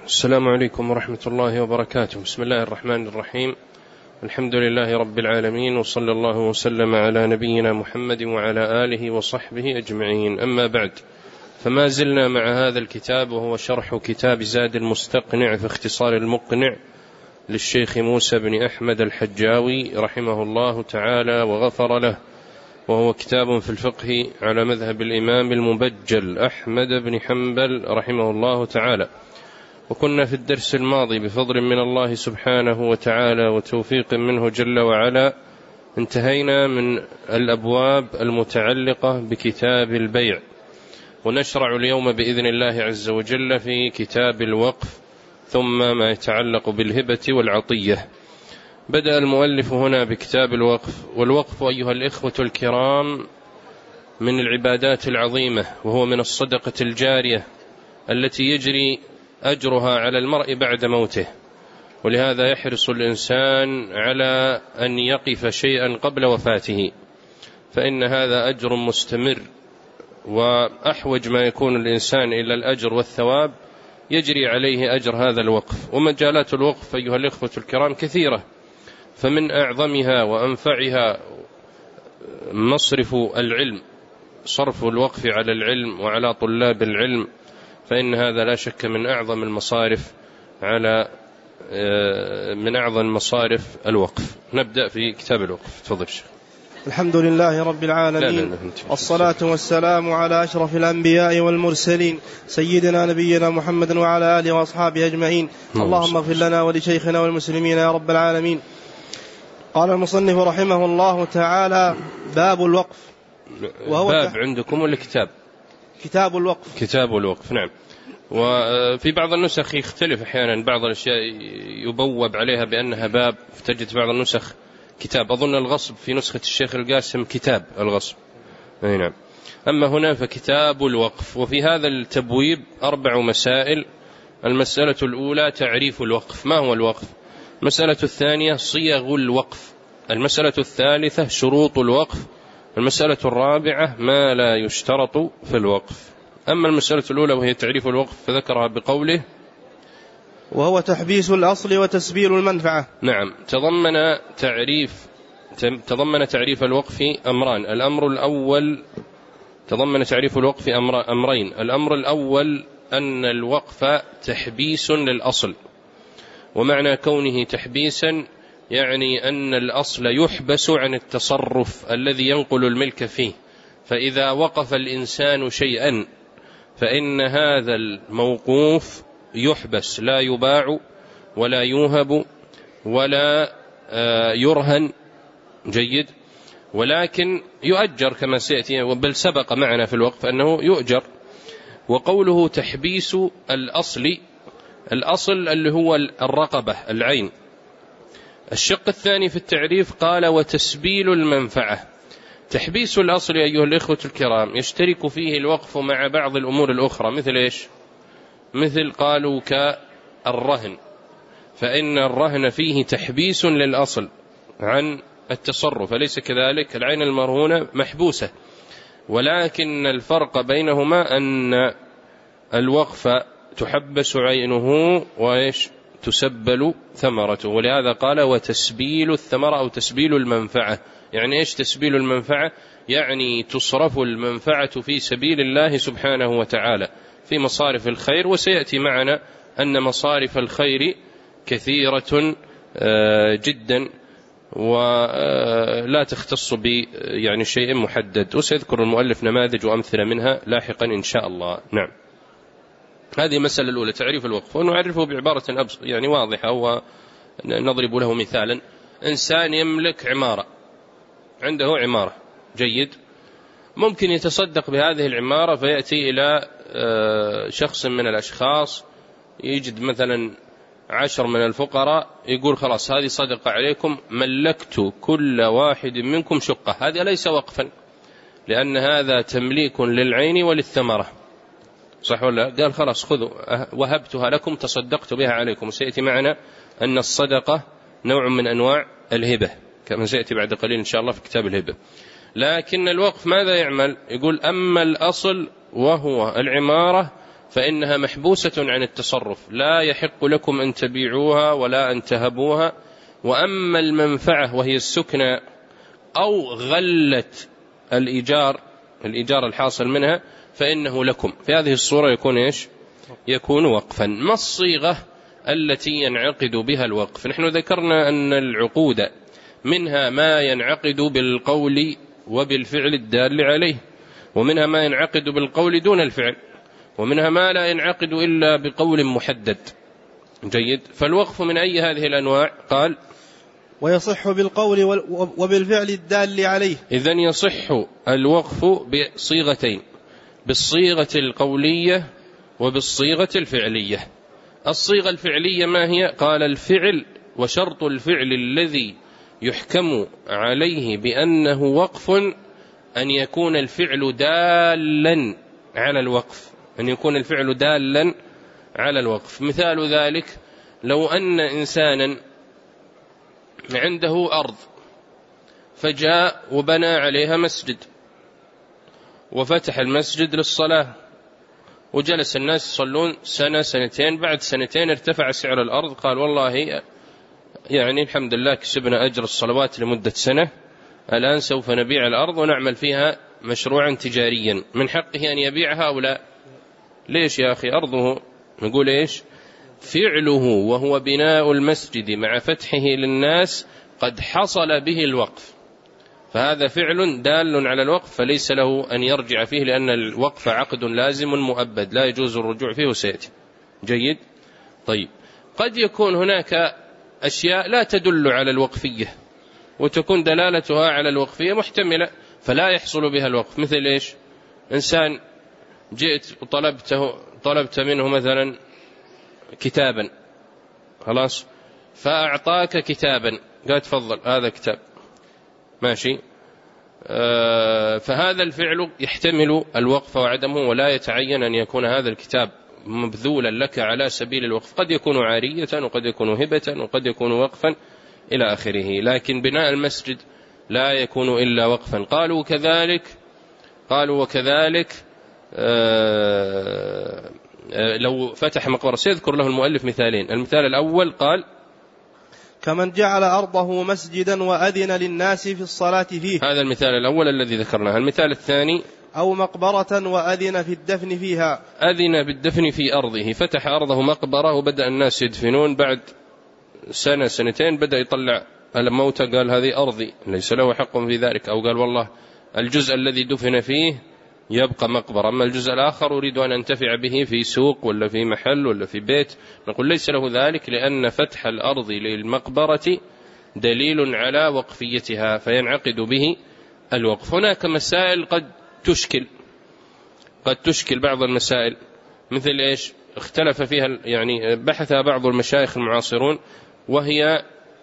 السلام عليكم ورحمة الله وبركاته. بسم الله الرحمن الرحيم. الحمد لله رب العالمين، وصلى الله وسلم على نبينا محمد وعلى آله وصحبه أجمعين. أما بعد، فما زلنا مع هذا الكتاب، وهو شرح كتاب زاد المستقنع في اختصار المقنع للشيخ موسى بن أحمد الحجاوي رحمه الله تعالى وغفر له، وهو كتاب في الفقه على مذهب الإمام المبجل أحمد بن حنبل رحمه الله تعالى. وكنا في الدرس الماضي بفضل من الله سبحانه وتعالى وتوفيق منه جل وعلا انتهينا من الأبواب المتعلقة بكتاب البيع، ونشرع اليوم بإذن الله عز وجل في كتاب الوقف، ثم ما يتعلق بالهبة والعطية. بدأ المؤلف هنا بكتاب الوقف. والوقف أيها الإخوة الكرام من العبادات العظيمة، وهو من الصدقة الجارية التي يجري أجرها على المرء بعد موته، ولهذا يحرص الإنسان على أن يقف شيئا قبل وفاته، فإن هذا أجر مستمر، وأحوج ما يكون الإنسان إلى الأجر والثواب يجري عليه أجر هذا الوقف. ومجالات الوقف أيها الإخوة الكرام كثيرة، فمن أعظمها وأنفعها مصرف العلم، صرف الوقف على العلم وعلى طلاب العلم، فإن هذا لا شك من أعظم المصارف مصارف الوقف. نبدأ في كتاب الوقف. تفضل شيخ. الحمد لله رب العالمين، والصلاة والسلام على أشرف الأنبياء والمرسلين، سيدنا نبينا محمد وعلى آله وأصحابه أجمعين. اللهم اغفر لنا ولشيخنا والمسلمين يا رب العالمين. قال المصنف رحمه الله تعالى: باب الوقف. وهو باب عندكم ولا كتاب؟ كتاب الوقف. كتاب الوقف، نعم. وفي بعض النسخ يختلف أحيانا، بعض الأشياء يبوب عليها بأنها باب، فتجد بعض النسخ كتاب. أظن الغصب في نسخة الشيخ القاسم كتاب الغصب، نعم. أما هنا فكتاب الوقف. وفي هذا التبويب 4 مسائل. المسألة الأولى تعريف الوقف، ما هو الوقف؟ المسألة الثانية صيغ الوقف. المسألة الثالثة شروط الوقف. المسألة الرابعة ما لا يشترط في الوقف. أما المسألة الأولى وهي تعريف الوقف فذكرها بقوله: وهو تحبيس الأصل وتسبيل المنفعة. نعم. تضمن تعريف الوقف أمران. الأمر الأول تضمن تعريف الوقف أمرين. الأمر الأول أن الوقف تحبيس للأصل، ومعنى كونه تحبيسا يعني أن الأصل يحبس عن التصرف الذي ينقل الملك فيه. فإذا وقف الإنسان شيئا فإن هذا الموقوف يحبس، لا يباع ولا يوهب ولا يرهن، جيد، ولكن يؤجر كما سيأتي، بل سبق معنا في الوقف أنه يؤجر. وقوله تحبيس الأصل اللي هو الرقبة، العين. الشق الثاني في التعريف قال: وتسبيل المنفعة. تحبيس الأصل أيها الإخوة الكرام يشترك فيه الوقف مع بعض الأمور الأخرى، مثل إيش؟ مثل قالوا كالرهن، فإن الرهن فيه تحبيس للأصل عن التصرف، أليس كذلك؟ العين المرهونة محبوسة، ولكن الفرق بينهما أن الوقف تحبس عينه وإيش؟ تسبل ثمرته. ولهذا قال: وتسبيل الثمرة أو تسبيل المنفعة. يعني إيش تسبيل المنفعة؟ يعني تصرف المنفعة في سبيل الله سبحانه وتعالى في مصارف الخير. وسيأتي معنا أن مصارف الخير كثيرة جدا، ولا تختص يعني شيء محدد، وسيذكر المؤلف نماذج وأمثلة منها لاحقا إن شاء الله. نعم. هذه المسألة الأولى تعريف الوقف، ونعرفه بعبارة يعني واضحة، ونضرب له مثالا. إنسان يملك عمارة، عنده عمارة، جيد، ممكن يتصدق بهذه العمارة، فيأتي إلى شخص من الأشخاص، يجد مثلا 10 من الفقراء، يقول: خلاص هذه صدقة عليكم، ملكت كل واحد منكم شقة. هذا ليس وقفا، لأن هذا تمليك للعين وللثمرة، صح ولا؟ قال: خلاص خذوا، وهبتها لكم، تصدقت بها عليكم. وسيأتي معنا أن الصدقة نوع من أنواع الهبة، كما سيأتي بعد قليل إن شاء الله في كتاب الهبة. لكن الوقف ماذا يعمل؟ يقول: أما الأصل وهو العمارة فإنها محبوسة عن التصرف، لا يحق لكم أن تبيعوها ولا أن تهبوها. وأما المنفعة وهي السكنى أو غلة الإيجار الحاصل منها فإنه لكم. في هذه الصورة يكون إيش؟ يكون وقفا. ما الصيغة التي ينعقد بها الوقف؟ نحن ذكرنا أن العقود منها ما ينعقد بالقول وبالفعل الدال عليه، ومنها ما ينعقد بالقول دون الفعل، ومنها ما لا ينعقد إلا بقول محدد. جيد. فالوقف من أي هذه الأنواع؟ قال ويصح بالقول وبالفعل الدال عليه. إذن يصح الوقف بصيغتين، بالصيغة القولية وبالصيغة الفعلية. الصيغة الفعلية ما هي؟ قال الفعل وشرط الفعل الذي يحكم عليه بأنه وقف أن يكون الفعل دالا على الوقف، أن يكون الفعل دالا على الوقف. مثال ذلك لو أن إنسانا عنده أرض فجاء وبنى عليها مسجد وفتح المسجد للصلاة، وجلس الناس يصلون سنة سنتين، بعد سنتين ارتفع سعر الأرض، قال والله يعني الحمد لله كسبنا أجر الصلوات لمدة سنة، الآن سوف نبيع الأرض ونعمل فيها مشروعا تجاريا. من حقه أن يبيعها أو لا؟ ليش يا أخي؟ أرضه. نقول إيش؟ فعله وهو بناء المسجد مع فتحه للناس قد حصل به الوقف، فهذا فعل دال على الوقف، فليس له أن يرجع فيه، لأن الوقف عقد لازم مؤبد لا يجوز الرجوع فيه وسيأتي. جيد. طيب، قد يكون هناك أشياء لا تدل على الوقفية وتكون دلالتها على الوقفية محتملة فلا يحصل بها الوقف. مثل إيش؟ إنسان جئت وطلبت منه مثلا كتابا، خلاص، فأعطاك كتابا، قال تفضل هذا كتاب، ماشي. فهذا الفعل يحتمل الوقف وعدمه، ولا يتعين أن يكون هذا الكتاب مبذولا لك على سبيل الوقف، قد يكون عارية وقد يكون هبة وقد يكون وقفا إلى آخره. لكن بناء المسجد لا يكون إلا وقفا. قالوا وكذلك لو فتح مقبرة، سيذكر له المؤلف مثالين. المثال الأول قال كمن جعل أرضه مسجدا وأذن للناس في الصلاة فيه، هذا المثال الأول الذي ذكرناه. المثال الثاني أو مقبرة وأذن في الدفن فيها، أذن بالدفن في أرضه، فتح أرضه مقبرة وبدأ الناس يدفنون، بعد سنة سنتين بدأ يطلع الموتى، قال هذه أرضي ليس له حق في ذلك، أو قال والله الجزء الذي دفن فيه يبقى مقبرة، أما الجزء الآخر أريد أن أنتفع به في سوق ولا في محل ولا في بيت، نقول ليس له ذلك، لأن فتح الأرض للمقبرة دليل على وقفيتها فينعقد به الوقف. هناك مسائل قد تشكل بعض المسائل، مثل إيش؟ اختلف فيها يعني بحثها بعض المشايخ المعاصرون، وهي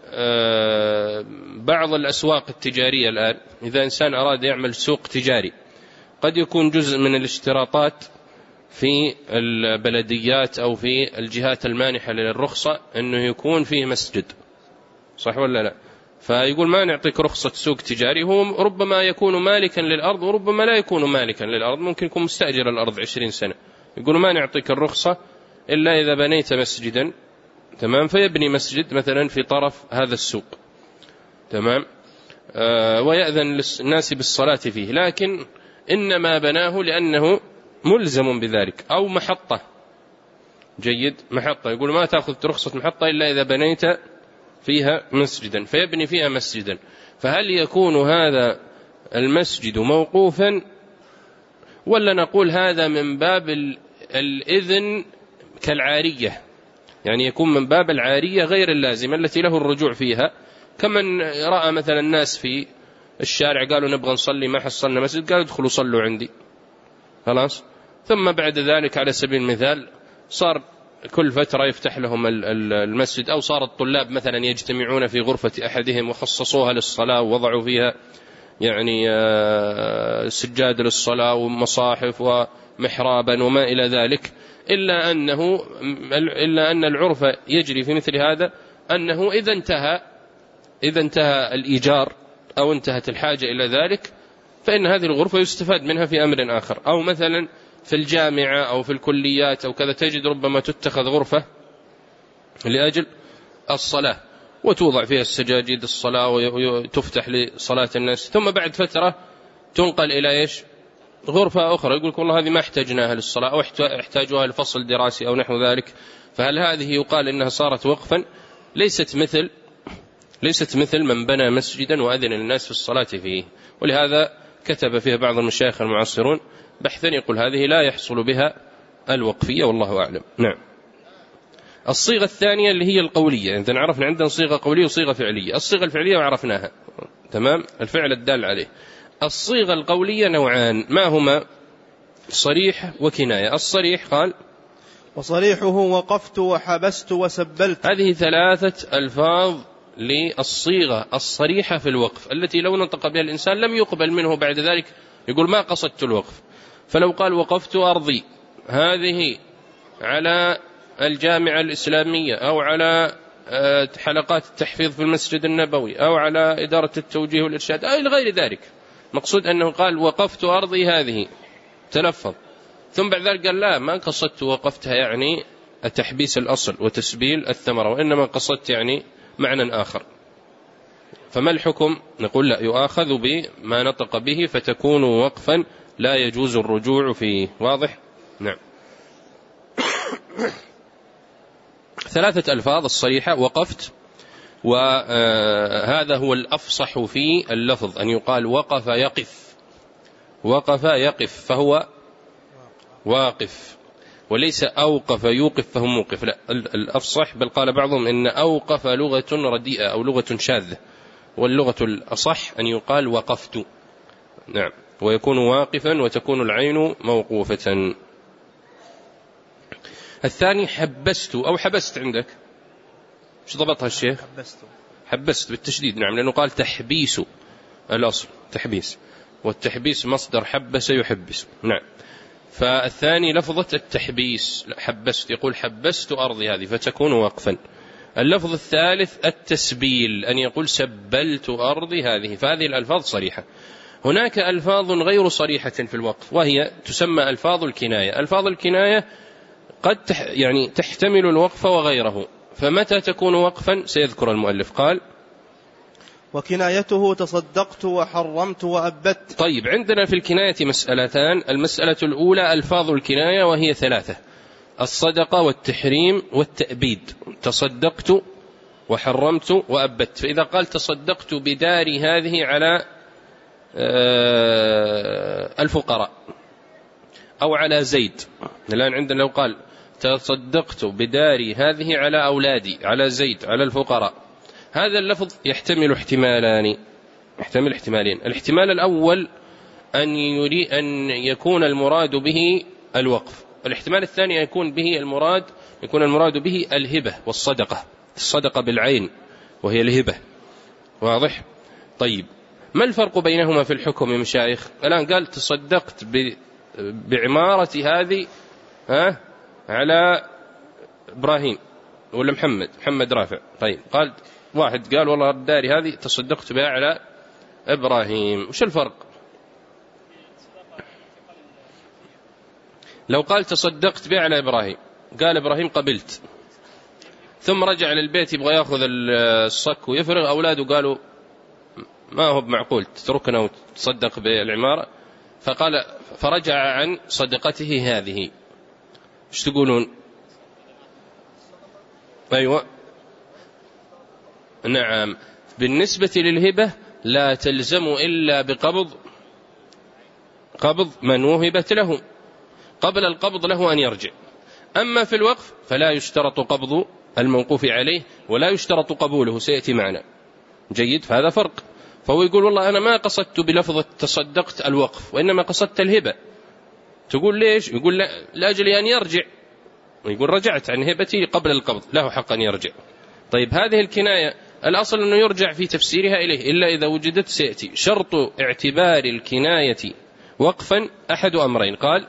بعض الأسواق التجارية الآن. إذا إنسان أراد يعمل سوق تجاري، قد يكون جزء من الاشتراطات في البلديات أو في الجهات المانحة للرخصة أنه يكون فيه مسجد، صح ولا لا؟ فيقول ما نعطيك رخصة سوق تجاري، هو ربما يكون مالكا للأرض وربما لا يكون مالكا للأرض، ممكن يكون مستأجر الأرض 20 سنة، يقول ما نعطيك الرخصة إلا إذا بنيت مسجدا، تمام، فيبني مسجد مثلا في طرف هذا السوق، تمام، ويأذن للناس بالصلاة فيه، لكن إنما بناه لأنه ملزم بذلك. أو محطة، جيد، محطة، يقول ما تأخذ رخصة محطة إلا إذا بنيت فيها مسجدا، فيبني فيها مسجدا. فهل يكون هذا المسجد موقوفا، ولا نقول هذا من باب الإذن كالعارية، يعني يكون من باب العارية غير اللازمة التي له الرجوع فيها، كمن رأى مثلا الناس في الشارع قالوا نبغى نصلي ما حصلنا مسجد، قالوا ادخلوا صلوا عندي، خلاص، ثم بعد ذلك على سبيل المثال صار كل فترة يفتح لهم المسجد، أو صار الطلاب مثلا يجتمعون في غرفة أحدهم وخصصوها للصلاة ووضعوا فيها يعني سجاد للصلاة ومصاحف ومحرابا وما إلى ذلك، إلا أن العرف يجري في مثل هذا أنه إذا انتهى الإيجار أو انتهت الحاجة إلى ذلك، فإن هذه الغرفة يستفاد منها في أمر آخر. أو مثلا في الجامعة أو في الكليات أو كذا تجد ربما تتخذ غرفة لأجل الصلاة وتوضع فيها السجاجيد الصلاة وتفتح لصلاة الناس، ثم بعد فترة تنقل إلى إيش؟ غرفة أخرى، يقول لك والله هذه ما احتاجناها للصلاة أو احتاجوها لفصل دراسي أو نحو ذلك، فهل هذه يقال إنها صارت وقفا؟ ليست مثل من بنى مسجدا وأذن الناس في الصلاة فيه. ولهذا كتب فيها بعض المشايخ المعاصرون بحثا يقول هذه لا يحصل بها الوقفية والله أعلم. نعم. الصيغة الثانية اللي هي القولية، إذن عرفنا عندنا صيغة قولية وصيغة فعلية. الصيغة الفعلية وعرفناها تمام، الفعل الدال عليه. الصيغة القولية نوعان، ما هما؟ صريح وكناية. الصريح قال وصريحه وقفت وحبست وسبلت. هذه ثلاثة ألفاظ للصيغة الصريحة في الوقف التي لو نطق بها الإنسان لم يقبل منه بعد ذلك، يقول ما قصدت الوقف. فلو قال وقفت أرضي هذه على الجامعة الإسلامية أو على حلقات التحفيظ في المسجد النبوي أو على إدارة التوجيه والإرشاد أو إلى غير ذلك، مقصود أنه قال وقفت أرضي هذه تلفظ، ثم بعد ذلك قال لا ما قصدت وقفتها يعني تحبيس الأصل وتسبيل الثمرة، وإنما قصدت يعني معنى آخر، فما الحكم؟ نقول لا، يؤاخذ بما نطق به فتكون وقفا لا يجوز الرجوع فيه. واضح؟ نعم. ثلاثة ألفاظ الصريحة وقفت، وهذا هو الأفصح في اللفظ أن يقال وقف يقف، وقف يقف فهو واقف، وليس أوقف يوقف فهو موقف، لا الأفصح. بل قال بعضهم إن أوقف لغة رديئة أو لغة شاذة، واللغة الأصح أن يقال وقفت. نعم، ويكون واقفا وتكون العين موقوفة. الثاني حبست أو حبست، عندك شو ضبطها الشيخ؟ حبست بالتشديد. نعم، لأنه قال تحبيس الأصل تحبيس، والتحبيس مصدر حبس يحبس. نعم، فالثاني لفظة التحبيس حبست، يقول حبست أرضي هذه فتكون وقفا. اللفظ الثالث التسبيل، أن يقول سبلت أرضي هذه، فهذه الألفاظ صريحة. هناك ألفاظ غير صريحة في الوقف وهي تسمى ألفاظ الكناية. ألفاظ الكناية قد يعني تحتمل الوقف وغيره، فمتى تكون وقفا سيذكر المؤلف. قال وكنايته تصدقت وحرمت وأبت. طيب، عندنا في الكناية مسألتان. المسألة الأولى ألفاظ الكناية وهي ثلاثة: الصدقة والتحريم والتأبيد. تصدقت وحرمت وأبت. فإذا قال تصدقت بداري هذه على الفقراء أو على زيد، الآن عندنا لو قال تصدقت بداري هذه على أولادي، على زيد، على الفقراء، هذا اللفظ يحتمل احتمالين. الاحتمال الأول أن يكون المراد به الوقف. الاحتمال الثاني يكون المراد به الهبة والصدقة، الصدقة بالعين وهي الهبة. واضح؟ طيب، ما الفرق بينهما في الحكم يا مشايخ؟ الآن قال تصدقت بعمارة هذه على إبراهيم ولا محمد رافع. طيب، قال واحد قال والله داري هذه تصدقت بها على إبراهيم، وش الفرق؟ لو قال تصدقت بها على إبراهيم، قال إبراهيم قبلت، ثم رجع للبيت يبغى يأخذ الصك ويفرغ، أولاده قالوا ما هو بمعقول تتركنا وتصدق بالعمارة، فقال فرجع عن صدقته هذه، ايش تقولون؟ أيوة، نعم. بالنسبة للهبة لا تلزم إلا قبض من وهبت له، قبل القبض له أن يرجع. أما في الوقف فلا يشترط قبض الموقوف عليه ولا يشترط قبوله، سيأتي معنا. جيد، فهذا فرق. فهو يقول والله أنا ما قصدت بلفظة تصدقت الوقف وإنما قصدت الهبة. تقول ليش؟ يقول لأجل أن يرجع، ويقول رجعت عن هبتي قبل القبض، له حق أن يرجع. طيب، هذه الكناية الأصل أنه يرجع في تفسيرها إليه إلا إذا وجدت، سيأتي. شرط اعتبار الكناية وقفا أحد أمرين. قال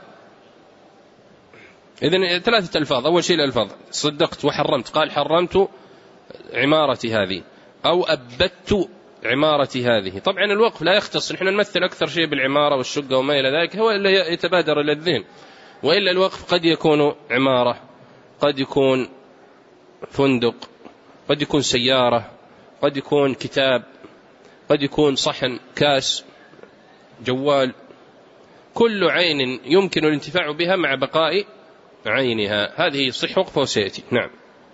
إذن ثلاثة ألفاظ. أول شيء الألفاظ صدقت وحرمت، قال حرمت عمارتي هذه أو أبت عمارتي هذه. طبعا الوقف لا يختص، نحن نمثل أكثر شيء بالعمارة والشقة وما إلى ذلك، هو اللي يتبادر إلى الذهن. وإلا الوقف قد يكون عمارة، قد يكون فندق، قد يكون سيارة، قد يكون كتاب، قد يكون صحن، كاس، جوال، كل عين يمكن الانتفاع بها مع بقاء عينها، هذه يصح وقفه وسيأتي. نعم.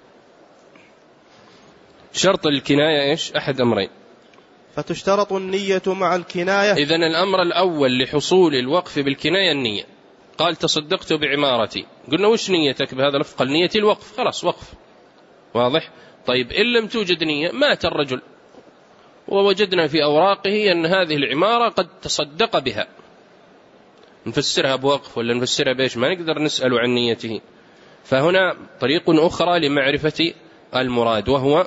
شرط الكناية إيش؟ أحد أمرين، فتشترط النية مع الكناية. إذن الأمر الأول لحصول الوقف بالكناية النية. قال تصدقت بعمارتي، قلنا وش نيتك بهذا اللفظ؟ قال نيتي الوقف، خلاص وقف، واضح. طيب إن لم توجد نية، مات الرجل ووجدنا في أوراقه أن هذه العمارة قد تصدق بها، نفسرها بوقف ولا نفسرها بإيش؟ ما نقدر نسأل عن نيته. فهنا طريق أخرى لمعرفة المراد، وهو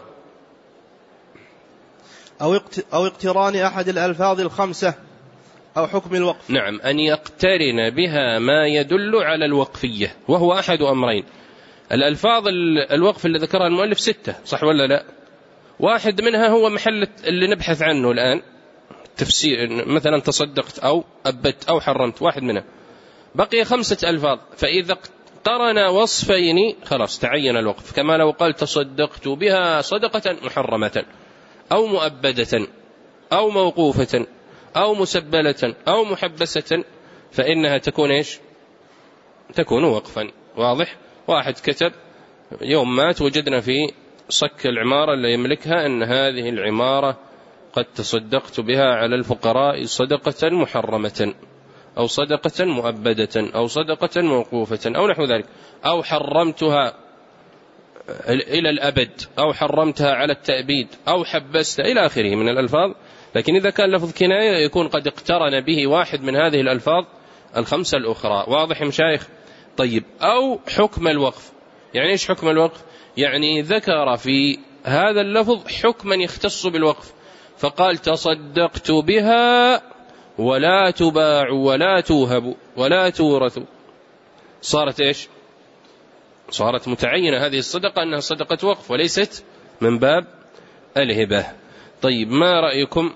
أو اقتران أحد الألفاظ الخمسة أو حكم الوقف. نعم، أن يقترن بها ما يدل على الوقفية، وهو أحد أمرين. الألفاظ الوقف اللي ذكرها المؤلف 6، صح ولا لا؟ واحد منها هو محل اللي نبحث عنه الآن، تفسير، مثلا تصدقت أو أبت أو حرمت، واحد منها. بقي 5 ألفاظ، فإذا اقترن وصفين خلاص تعين الوقف، كما لو قال تصدقت بها صدقة محرمة أو مؤبدة أو موقوفة أو مسبلة أو محبسة، فإنها تكون إيش؟ تكون وقفا، واضح. واحد كتب يوم مات وجدنا في صك العمارة اللي يملكها أن هذه العمارة قد تصدقت بها على الفقراء صدقة محرمة أو صدقة مؤبدة أو صدقة موقوفة أو نحو ذلك، أو حرمتها إلى الأبد، أو حرمتها على التأبيد، أو حبستها، إلى آخره من الألفاظ. لكن إذا كان لفظ كناية يكون قد اقترن به واحد من هذه الألفاظ الخمسة الأخرى، واضح يا مشايخ؟ طيب، أو حكم الوقف. يعني إيش حكم الوقف؟ يعني ذكر في هذا اللفظ حكما يختص بالوقف، فقال تصدقت بها ولا تباع ولا توهب ولا تورث، صارت إيش؟ صارت متعينة هذه الصدقة أنها صدقة وقف وليست من باب الهبة. طيب، ما رأيكم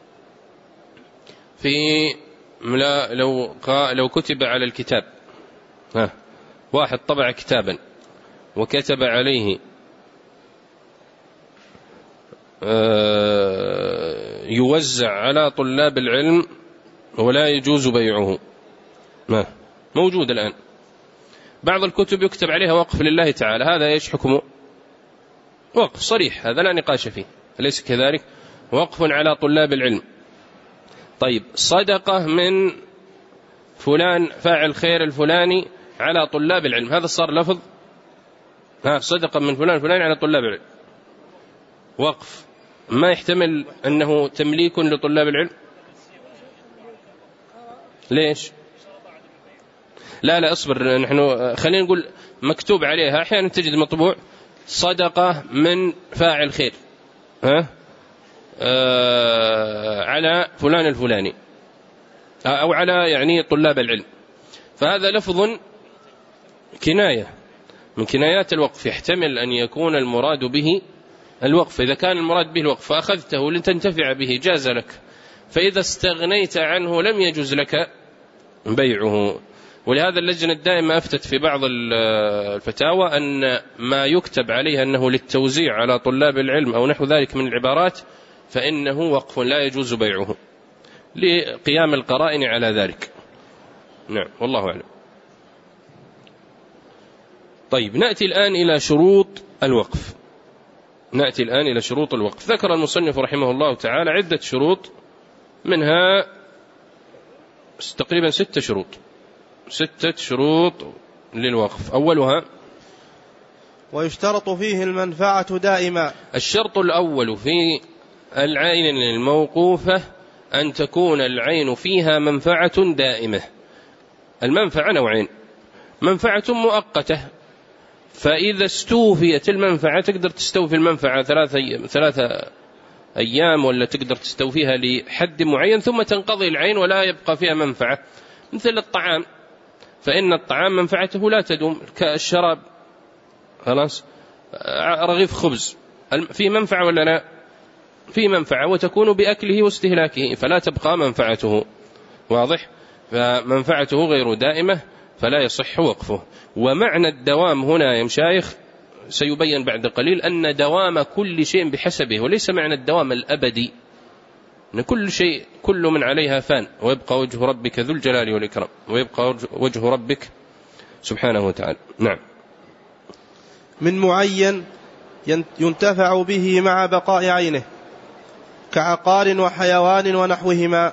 في لو كتب على الكتاب، واحد طبع كتابا وكتب عليه يوزع على طلاب العلم ولا يجوز بيعه، موجود الآن. بعض الكتب يكتب عليها وقف لله تعالى، هذا إيش حكمه؟ وقف صريح، هذا لا نقاش فيه، أليس كذلك؟ وقف على طلاب العلم. طيب، صدقة من فلان فاعل خير الفلاني على طلاب العلم، هذا صار لفظ صدقة من فلان فلان على طلاب العلم، وقف، ما يحتمل أنه تمليك لطلاب العلم. ليش؟ لا أصبر، نحن خلينا نقول مكتوب عليها، أحيانا تجد مطبوع صدقة من فاعل خير على فلان الفلاني، أو على يعني طلاب العلم، فهذا لفظ كناية من كنايات الوقف، يحتمل أن يكون المراد به الوقف. إذا كان المراد به الوقف فأخذته لتنتفع به جاز لك، فإذا استغنيت عنه لم يجوز لك بيعه. ولهذا اللجنة الدائمة أفتت في بعض الفتاوى أن ما يكتب عليه أنه للتوزيع على طلاب العلم أو نحو ذلك من العبارات فإنه وقف لا يجوز بيعه لقيام القرائن على ذلك. نعم، والله أعلم. طيب، نأتي الآن إلى شروط الوقف. ذكر المصنف رحمه الله تعالى عدة شروط، منها تقريبا 6 شروط للوقف. أولها ويشترط فيه المنفعة دائما. الشرط الأول في العين الموقوفة أن تكون العين فيها منفعة دائمة. المنفعة نوعين: منفعة مؤقتة، فإذا استوفيت المنفعة تقدر تستوفي المنفعة 3 أيام، ولا تقدر تستوفيها لحد معين ثم تنقضي العين ولا يبقى فيها منفعة، مثل الطعام، فإن الطعام منفعته لا تدوم، كالشراب، خلاص، رغيف خبز فيه منفعة ولا لا؟ فيه منفعة، وتكون بأكله واستهلاكه، فلا تبقى منفعته، واضح؟ فمنفعته غير دائمة. فلا يصح وقفه. ومعنى الدوام هنا يا مشايخ سيبين بعد قليل أن دوام كل شيء بحسبه، وليس معنى الدوام الأبدي، أن كل شيء كل من عليها فان ويبقى وجه ربك ذو الجلال والإكرام، ويبقى وجه ربك سبحانه وتعالى. نعم. من معين ينتفع به مع بقاء عينه كعقار وحيوان ونحوهما.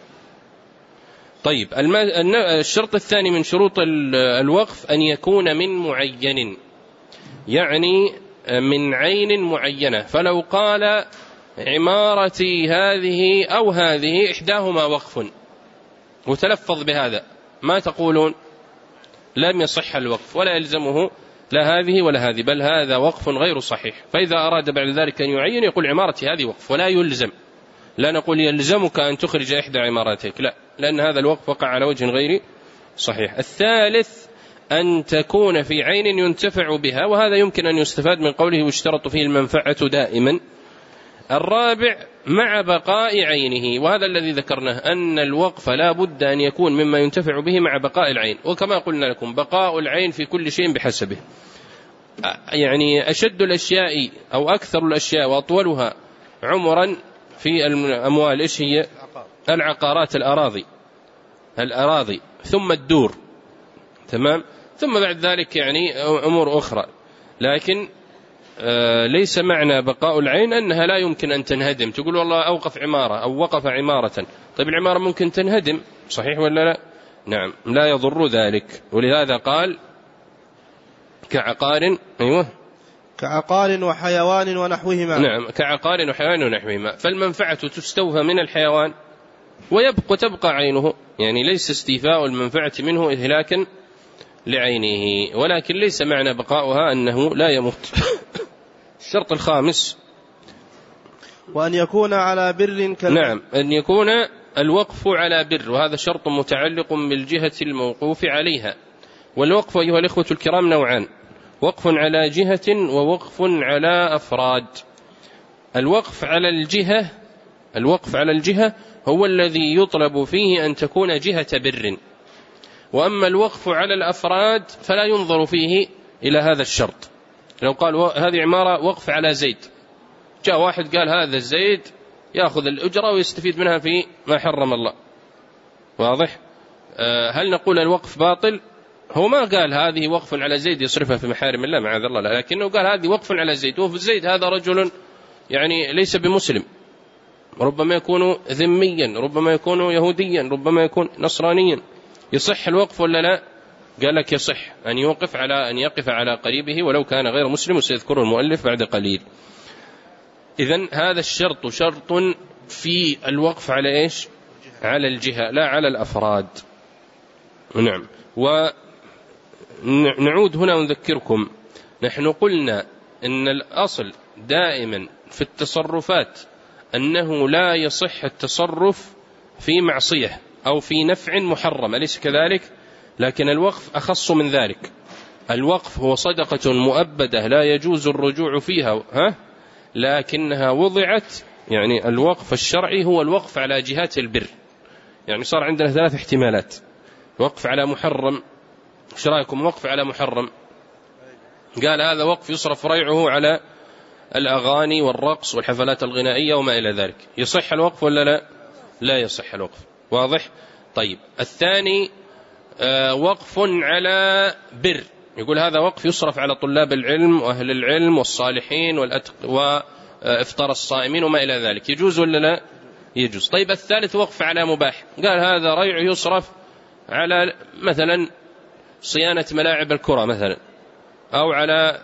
طيب، الشرط الثاني من شروط الوقف أن يكون من معين، يعني من عين معينة. فلو قال عمارتي هذه أو هذه إحداهما وقف وتلفظ بهذا، ما تقولون؟ لم يصح الوقف ولا يلزمه لا هذه ولا هذه، بل هذا وقف غير صحيح. فإذا أراد بعد ذلك أن يعين يقول عمارتي هذه وقف، ولا يلزم، لا نقول يلزمك أن تخرج إحدى عماراتك، لا، لأن هذا الوقف وقع على وجه غير صحيح. الثالث أن تكون في عين ينتفع بها، وهذا يمكن أن يستفاد من قوله واشترط فيه المنفعة دائما. الرابع مع بقاء عينه، وهذا الذي ذكرناه أن الوقف لا بد أن يكون مما ينتفع به مع بقاء العين. وكما قلنا لكم بقاء العين في كل شيء بحسبه، يعني أشد الأشياء أو أكثر الأشياء وأطولها عمرا في الأموال إيش هي؟ العقارات، الأراضي ثم الدور، تمام، ثم بعد ذلك يعني أمور أخرى. لكن ليس معنى بقاء العين أنها لا يمكن أن تنهدم. تقول والله أوقف عمارة أو وقف عمارة، طيب العمارة ممكن تنهدم، صحيح ولا لا؟ نعم، لا يضر ذلك. ولهذا قال كعقار، أيوة، كعقار وحيوان ونحوهما. نعم، كعقار وحيوان ونحوهما. فالمنفعة تستوفى من الحيوان وتبقى عينه، يعني ليس استيفاء المنفعة منه إهلاكا لعينه، ولكن ليس معنى بقاؤها أنه لا يموت. الشرط الخامس وأن يكون على بر نعم، أن يكون الوقف على بر، وهذا شرط متعلق بالجهة الموقوف عليها. والوقف أيها الإخوة الكرام نوعان: وقف على جهة ووقف على أفراد. الوقف على الجهة هو الذي يطلب فيه أن تكون جهة بر، وأما الوقف على الأفراد فلا ينظر فيه إلى هذا الشرط. لو قال هذه عمارة وقف على زيد، جاء واحد قال هذا الزيد يأخذ الأجرة ويستفيد منها في ما حرم الله، واضح؟ هل نقول الوقف باطل؟ هو ما قال هذه وقف على زيد يصرفها في محارم الله معاذ الله، لكنه قال هذه وقف على زيد، وفي زيد هذا رجل يعني ليس بمسلم، ربما يكون ذميا، ربما يكون يهوديا، ربما يكون نصرانيا، يصح الوقف ولا لا؟ قال لك يصح أن يقف على قريبه ولو كان غير مسلم، وسيذكره المؤلف بعد قليل. إذن هذا الشرط شرط في الوقف على إيش؟ على الجهة لا على الأفراد. نعم. ونعود هنا ونذكركم، نحن قلنا إن الأصل دائما في التصرفات أنه لا يصح التصرف في معصية أو في نفع محرم، أليس كذلك؟ لكن الوقف أخص من ذلك. الوقف هو صدقة مؤبدة لا يجوز الرجوع فيها، لكنها وضعت، يعني الوقف الشرعي هو الوقف على جهات البر. يعني صار عندنا 3 احتمالات: وقف على محرم، ايش رايكم؟ وقف على محرم، قال هذا وقف يصرف ريعه على الأغاني والرقص والحفلات الغنائية وما إلى ذلك، يصح الوقف ولا لا؟ لا يصح الوقف، واضح؟ طيب، الثاني وقف على بر، يقول هذا وقف يصرف على طلاب العلم وأهل العلم والصالحين وإفطار الصائمين وما إلى ذلك، يجوز ولا لا؟ يجوز. طيب، الثالث وقف على مباح، قال هذا ريع يصرف على مثلا صيانة ملاعب الكرة مثلا، أو على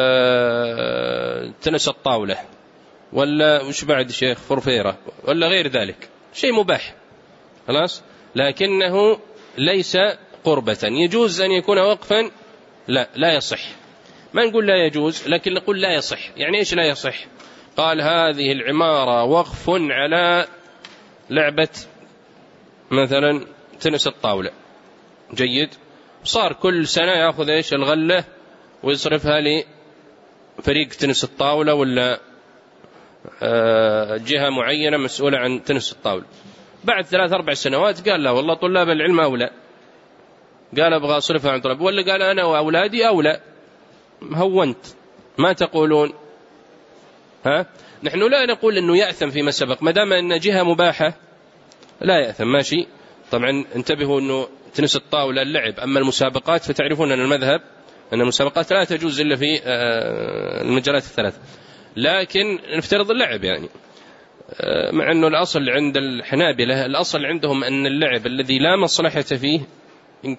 تنس الطاولة، ولا وش بعد شيخ، فرفيرة، ولا غير ذلك، شيء مباح خلاص، لكنه ليس قربة. يجوز أن يكون وقفا؟ لا يصح. ما نقول لا يجوز، لكن نقول لا يصح. يعني إيش لا يصح؟ قال هذه العمارة وقف على لعبة مثلا تنس الطاولة، جيد، صار كل سنة يأخذ إيش الغلة ويصرفها لفريق تنس الطاولة ولا جهة معينة مسؤولة عن تنس الطاولة. بعد 3-4 سنوات قال لا والله طلاب العلم أولى، قال أبغى أصرفها عن طلب، ولا قال أنا وأولادي أولى، هونت، ما تقولون؟ نحن لا نقول أنه يأثم فيما سبق ما دام أن جهة مباحة لا يأثم، ماشي. طبعا انتبهوا أنه تنس الطاولة اللعب، أما المسابقات فتعرفون أن المذهب أن المسابقات لا تجوز إلا في المجالات الثلاث، لكن نفترض اللعب يعني، مع أنه الأصل عند الحنابلة الأصل عندهم أن اللعب الذي لا مصلحة فيه إن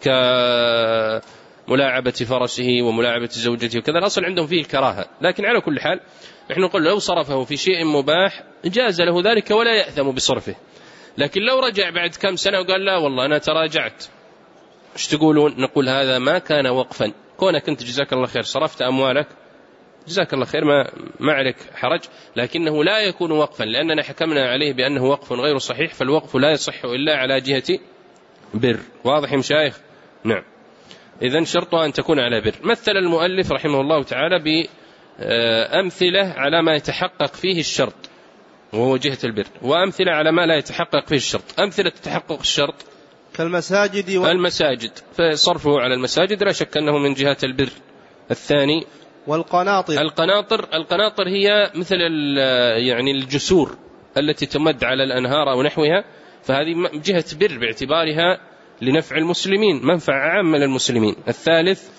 كملاعبة فرسه وملاعبة زوجته وكذا، الأصل عندهم فيه الكراهة. لكن على كل حال نحن نقول لو صرفه في شيء مباح جاز له ذلك ولا يأثم بصرفه. لكن لو رجع بعد كم سنة وقال لا والله أنا تراجعت، ايش تقولون؟ نقول هذا ما كان وقفا، كونك أنت جزاك الله خير صرفت أموالك جزاك الله خير ما عليك حرج، لكنه لا يكون وقفا، لأننا حكمنا عليه بأنه وقف غير صحيح، فالوقف لا يصح إلا على جهة بر. واضح يا مشايخ؟ نعم. إذن شرطها أن تكون على بر. مثل المؤلف رحمه الله تعالى بأمثلة على ما يتحقق فيه الشرط وهو جهة البر، وأمثلة على ما لا يتحقق فيه الشرط. أمثلة تحقق الشرط كالمساجد المساجد، فصرفه على المساجد لا شك أنه من جهة البر. الثاني والقناطر. القناطر هي مثل يعني الجسور التي تمد على الأنهار أو نحوها، فهذه جهة بر باعتبارها لنفع المسلمين، منفعة عامة للمسلمين. الثالث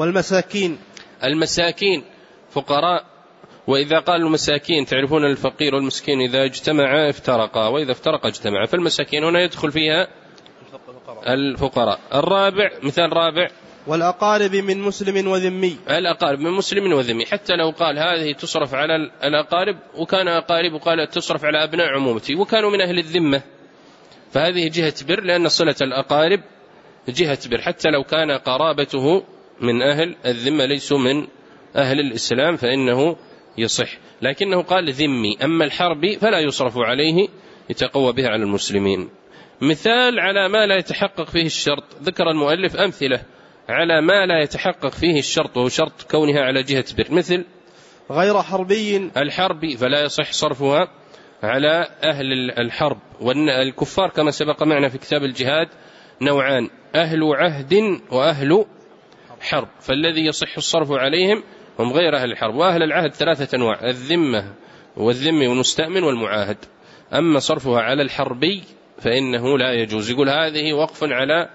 المساكين فقراء، وإذا قالوا مساكين تعرفون الفقير والمسكين إذا اجتمعا افترقا وإذا افترقا اجتمعا، فالمساكين هنا يدخل فيها الفقراء. الرابع مثال رابع والأقارب من مسلم وذمي. الأقارب من مسلم وذمي، حتى لو قال هذه تصرف على الأقارب وكان أقارب وقال تصرف على أبناء عمومتي وكانوا من أهل الذمة، فهذه جهة بر، لأن صلة الأقارب جهة بر حتى لو كان قرابته من أهل الذمة ليسوا من أهل الإسلام فإنه يصح. لكنه قال ذمي، أما الحربي فلا يصرف عليه يتقوى به على المسلمين. مثال على ما لا يتحقق فيه الشرط، ذكر المؤلف أمثلة على ما لا يتحقق فيه الشرط وهو شرط كونها على جهة بر، مثل غير حربي، الحربي فلا يصح صرفها على أهل الحرب. والكفار كما سبق معنا في كتاب الجهاد نوعان، أهل عهد وأهل حرب، فالذي يصح الصرف عليهم هم غير أهل الحرب. وأهل العهد ثلاثة أنواع، الذمة والذمي والمستأمن والمعاهد. أما صرفها على الحربي فإنه لا يجوز، يقول هذه وقف على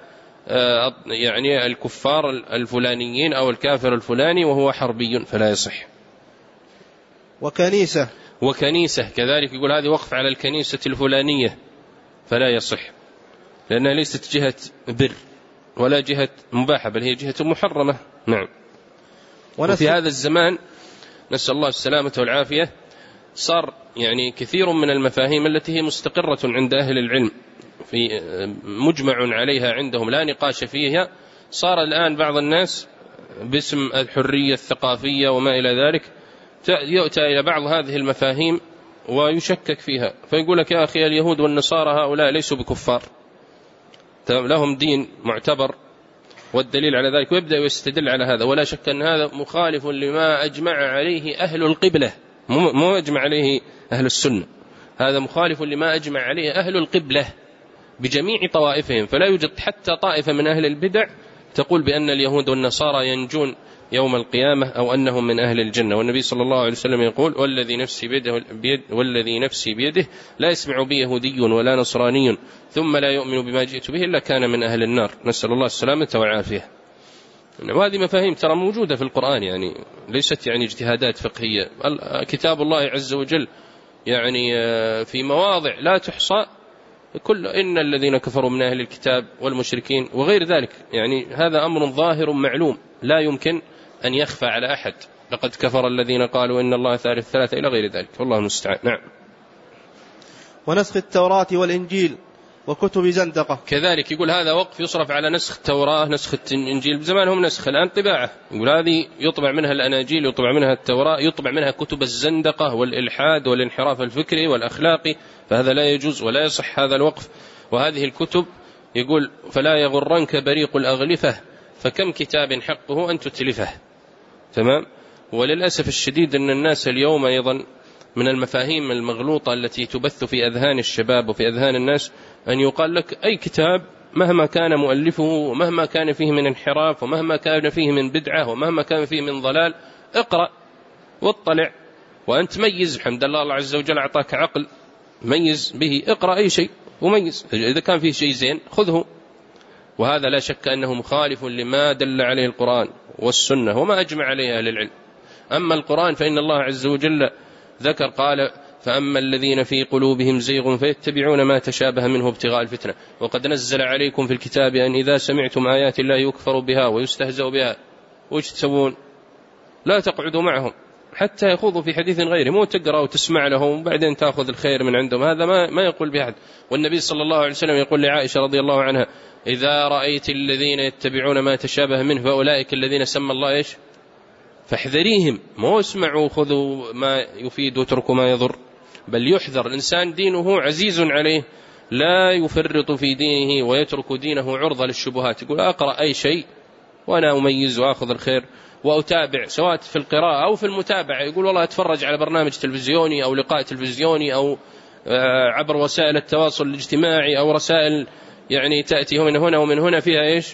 يعني الكفار الفلانيين أو الكافر الفلاني وهو حربي فلا يصح. وكنيسة كذلك يقول هذه وقف على الكنيسة الفلانية فلا يصح، لأنها ليست جهة بر ولا جهة مباحة بل هي جهة محرمة. نعم. وفي هذا الزمان نسأل الله السلامة والعافية صار يعني كثير من المفاهيم التي هي مستقرة عند أهل العلم في مجمع عليها عندهم لا نقاش فيها، صار الآن بعض الناس باسم الحرية الثقافية وما إلى ذلك يؤتى إلى بعض هذه المفاهيم ويشكك فيها، فيقول لك يا أخي اليهود والنصارى هؤلاء ليسوا بكفار، لهم دين معتبر والدليل على ذلك، ويبدأ يستدل على هذا. ولا شك أن هذا مخالف لما أجمع عليه أهل القبلة، مو أجمع عليه أهل السنة، هذا مخالف لما أجمع عليه أهل القبلة بجميع طوائفهم، فلا يوجد حتى طائفة من أهل البدع تقول بأن اليهود والنصارى ينجون يوم القيامة أو أنهم من أهل الجنة. والنبي صلى الله عليه وسلم يقول والذي نفسي بيده لا يسمع بي يهودي ولا نصراني ثم لا يؤمن بما جئت به إلا كان من أهل النار، نسأل الله السلامة والعافية. وهذه مفاهيم ترى موجودة في القرآن، يعني ليست يعني اجتهادات فقهية، كتاب الله عز وجل يعني في مواضع لا تحصى كل إن الذين كفروا من أهل الكتاب والمشركين وغير ذلك، يعني هذا أمر ظاهر معلوم لا يمكن أن يخفى على أحد، لقد كفر الذين قالوا إن الله ثالث ثلاثة إلى غير ذلك، والله المستعان. نعم. ونسخ التوراة والإنجيل وكتب زندقة كذلك يقول هذا وقف يصرف على نسخ التوراة نسخ الإنجيل، بزمانهم نسخ، الآن طباعة، يقول هذه يطبع منها الأناجيل يطبع منها التوراة يطبع منها كتب الزندقة والإلحاد والانحراف الفكري والأخلاقي، فهذا لا يجوز ولا يصح هذا الوقف. وهذه الكتب يقول فلا يغرنك بريق الأغلفة فكم كتاب حقه أن تتلفه. تمام. وللأسف الشديد أن الناس اليوم أيضا من المفاهيم المغلوطة التي تبث في أذهان الشباب وفي أذهان الناس أن يقال لك أي كتاب مهما كان مؤلفه ومهما كان فيه من انحراف ومهما كان فيه من بدعة ومهما كان فيه من ضلال، اقرأ واطلع وأنت ميز. الحمد لله الله عز وجل أعطاك عقل ميز به، اقرأ أي شيء وميز، إذا كان فيه شيء زين خذه. وهذا لا شك أنه مخالف لما دل عليه القرآن والسنة وما أجمع عليه أهل العلم. أما القرآن فإن الله عز وجل ذكر قال فأما الذين في قلوبهم زيغ فيتبعون ما تشابه منه ابتغاء الفتنة وقد نزل عليكم في الكتاب أن إذا سمعتم آيات الله يكفر بها ويستهزأ بها وش تسوون؟ لا تقعدوا معهم حتى يخوضوا في حديث غيره، مو تقرأ وتسمع لهم وبعدين تأخذ الخير من عندهم، هذا ما يقول بأحد. والنبي صلى الله عليه وسلم يقول لعائشة رضي الله عنها إذا رأيت الذين يتبعون ما تشابه منه فأولئك الذين سمى الله إيش فاحذريهم، مو اسمعوا خذوا ما يفيد وتركوا ما يضر، بل يحذر. الإنسان دينه عزيز عليه لا يفرط في دينه ويترك دينه عرضة للشبهات، يقول أقرأ أي شيء وأنا أميز وأخذ الخير وأتابع سواء في القراءة أو في المتابعة. يقول والله أتفرج على برنامج تلفزيوني أو لقاء تلفزيوني أو عبر وسائل التواصل الاجتماعي أو رسائل يعني تأتي من هنا ومن هنا فيها إيش،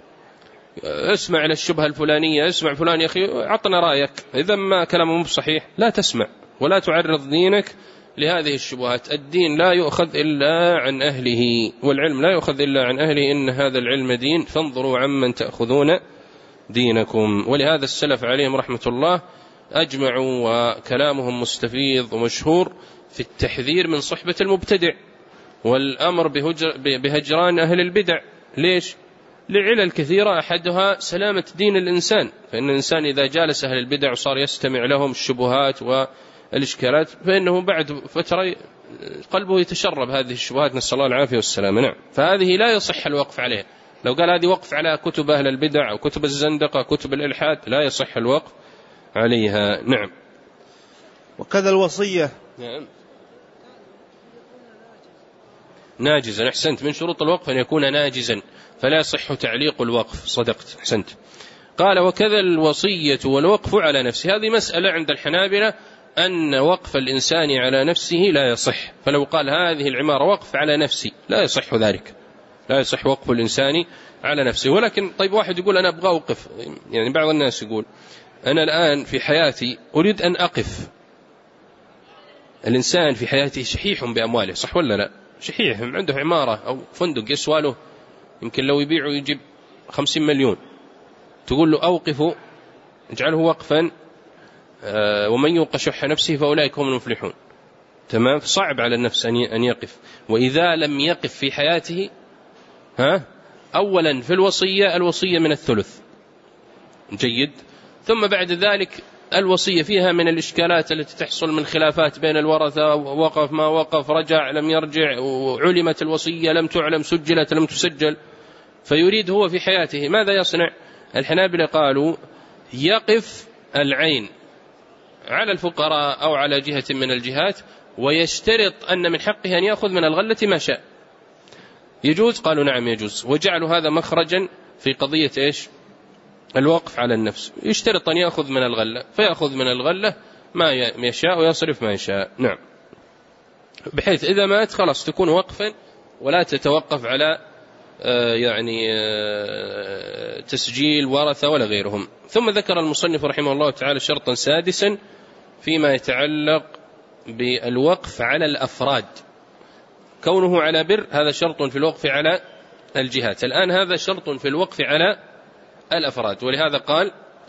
اسمع للشبهة الفلانية، اسمع فلان يا أخي عطنا رأيك، إذا ما كلامه مو صحيح لا تسمع ولا تعرض دينك لهذه الشبهات. الدين لا يؤخذ إلا عن أهله والعلم لا يؤخذ إلا عن أهله، إن هذا العلم دين فانظروا عمن تأخذون دينكم. ولهذا السلف عليهم رحمة الله أجمعوا وكلامهم مستفيض ومشهور في التحذير من صحبة المبتدع والأمر بهجران أهل البدع. ليش؟ لعلل كثيرة، أحدها سلامة دين الإنسان، فإن الإنسان إذا جالس أهل البدع وصار يستمع لهم الشبهات والإشكالات فإنه بعد فترة قلبه يتشرب هذه الشبهات، نسأل الله العافية والسلامة. نعم، فهذه لا يصح الوقف عليها. لو قال هذه وقف على كتب أهل البدع أو كتب الزندقة كتب الإلحاد لا يصح الوقف عليها. نعم. وكذا الوصية. نعم. ناجزا، أحسنت، من شروط الوقف أن يكون ناجزا فلا يصح تعليق الوقف، صدقت أحسنت. قال وكذا الوصية والوقف على نفسه. هذه مسألة عند الحنابلة أن وقف الإنسان على نفسه لا يصح، فلو قال هذه العمارة وقف على نفسي لا يصح ذلك، لا يصح وقف الإنسان على نفسه. ولكن طيب واحد يقول أنا أبغى أوقف، يعني بعض الناس يقول أنا الآن في حياتي أريد أن أقف. الإنسان في حياته شحيح بأمواله، صح ولا لا؟ شحيح، عنده عمارة أو فندق يسوى له يمكن لو يبيعه يجيب 50 مليون، تقول له أوقفه اجعله وقفا ومن يوق شح نفسه فأولئك هم المفلحون. تمام، صعب على النفس أن يقف. وإذا لم يقف في حياته أولا في الوصية من الثلث، جيد، ثم بعد ذلك الوصية فيها من الإشكالات التي تحصل من خلافات بين الورثة، وقف ما وقف، رجع لم يرجع، وعلمت الوصية لم تعلم، سجلت لم تسجل، فيريد هو في حياته ماذا يصنع؟ الحنابلة قالوا يقف العين على الفقراء أو على جهة من الجهات، ويشترط أن من حقه أن يأخذ من الغلة ما شاء. يجوز؟ قالوا نعم يجوز، وجعلوا هذا مخرجا في قضية إيش؟ الوقف على النفس. يشترط أن يأخذ من الغلة فيأخذ من الغلة ما يشاء ويصرف ما يشاء. نعم، بحيث إذا مات خلاص تكون وقفا ولا تتوقف على يعني تسجيل ورثة ولا غيرهم. ثم ذكر المصنف رحمه الله تعالى شرطا سادسا فيما يتعلق بالوقف على الأفراد، كونه على بر هذا شرط في الوقف على الجهات. الآن هذا شرط في الوقف على الأفراد، ولهذا قال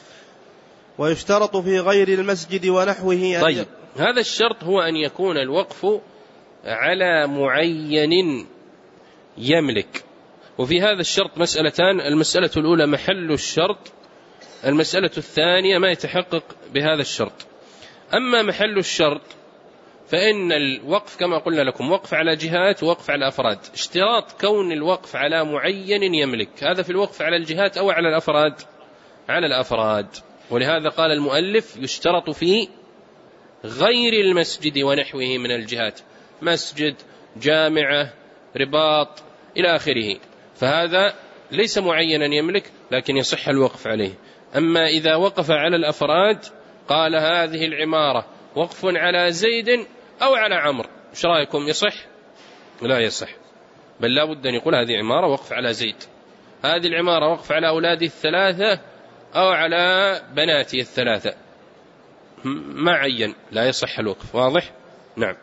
ويشترط في غير المسجد ونحوه. طيب، هذا الشرط هو أن يكون الوقف على معين يملك. وفي هذا الشرط مسألتان، المسألة الأولى محل الشرط، المسألة الثانية ما يتحقق بهذا الشرط. أما محل الشرط فإن الوقف كما قلنا لكم وقف على جهات ووقف على أفراد. اشتراط كون الوقف على معين يملك، هذا في الوقف على الجهات أو على الأفراد؟ على الأفراد. ولهذا قال المؤلف يشترط في غير المسجد ونحوه من الجهات، مسجد، جامعة، رباط إلى آخره، فهذا ليس معينا يملك لكن يصح الوقف عليه. أما إذا وقف على الأفراد قال هذه العمارة وقف على زيد أو على عمرو، ايش رأيكم؟ يصح؟ لا يصح. بل لا بد أن يقول هذه عمارة وقف على زيد، هذه العمارة وقف على أولادي الثلاثة أو على بناتي الثلاثة، ما عين، لا يصح الوقف. واضح؟ نعم.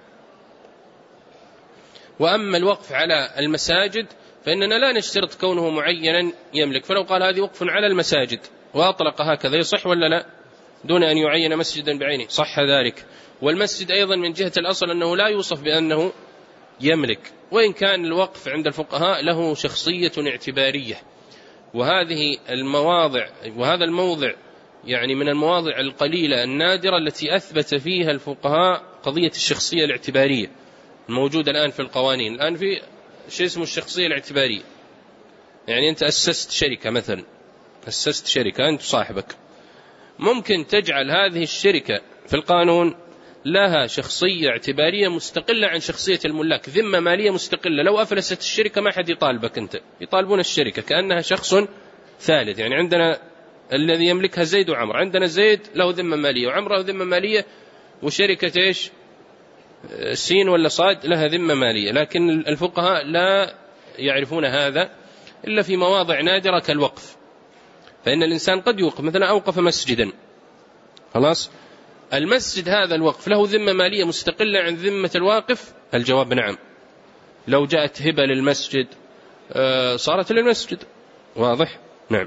وأما الوقف على المساجد فإننا لا نشترط كونه معينا يملك، فلو قال هذه وقف على المساجد وأطلق هكذا يصح ولا لا؟ دون أن يعين مسجدا بعينه، صح ذلك. والمسجد أيضا من جهة الأصل أنه لا يوصف بأنه يملك، وإن كان الوقف عند الفقهاء له شخصية اعتبارية، وهذه المواضع وهذا الموضع يعني من المواضع القليلة النادرة التي أثبت فيها الفقهاء قضية الشخصية الاعتبارية الموجودة الآن في القوانين. الآن في شيء اسمه الشخصية الاعتبارية، يعني أنت أسست شركة مثلا، أسست شركة أنت صاحبك، ممكن تجعل هذه الشركة في القانون لها شخصية اعتبارية مستقلة عن شخصية الملاك، ذمة مالية مستقلة. لو أفلست الشركة ما حد يطالبك أنت، يطالبون الشركة كأنها شخص ثالث. يعني عندنا الذي يملكها زيد وعمر، عندنا زيد له ذمة مالية وعمر له ذمة مالية، وشركة إيش سين ولا صاد لها ذمة مالية، لكن الفقهاء لا يعرفون هذا إلا في مواضع نادرة كالوقف. فإن الإنسان قد يوقف، مثلا أوقف مسجدا، خلاص المسجد هذا الوقف له ذمة مالية مستقلة عن ذمة الواقف؟ الجواب نعم. لو جاءت هبة للمسجد صارت للمسجد. واضح؟ نعم.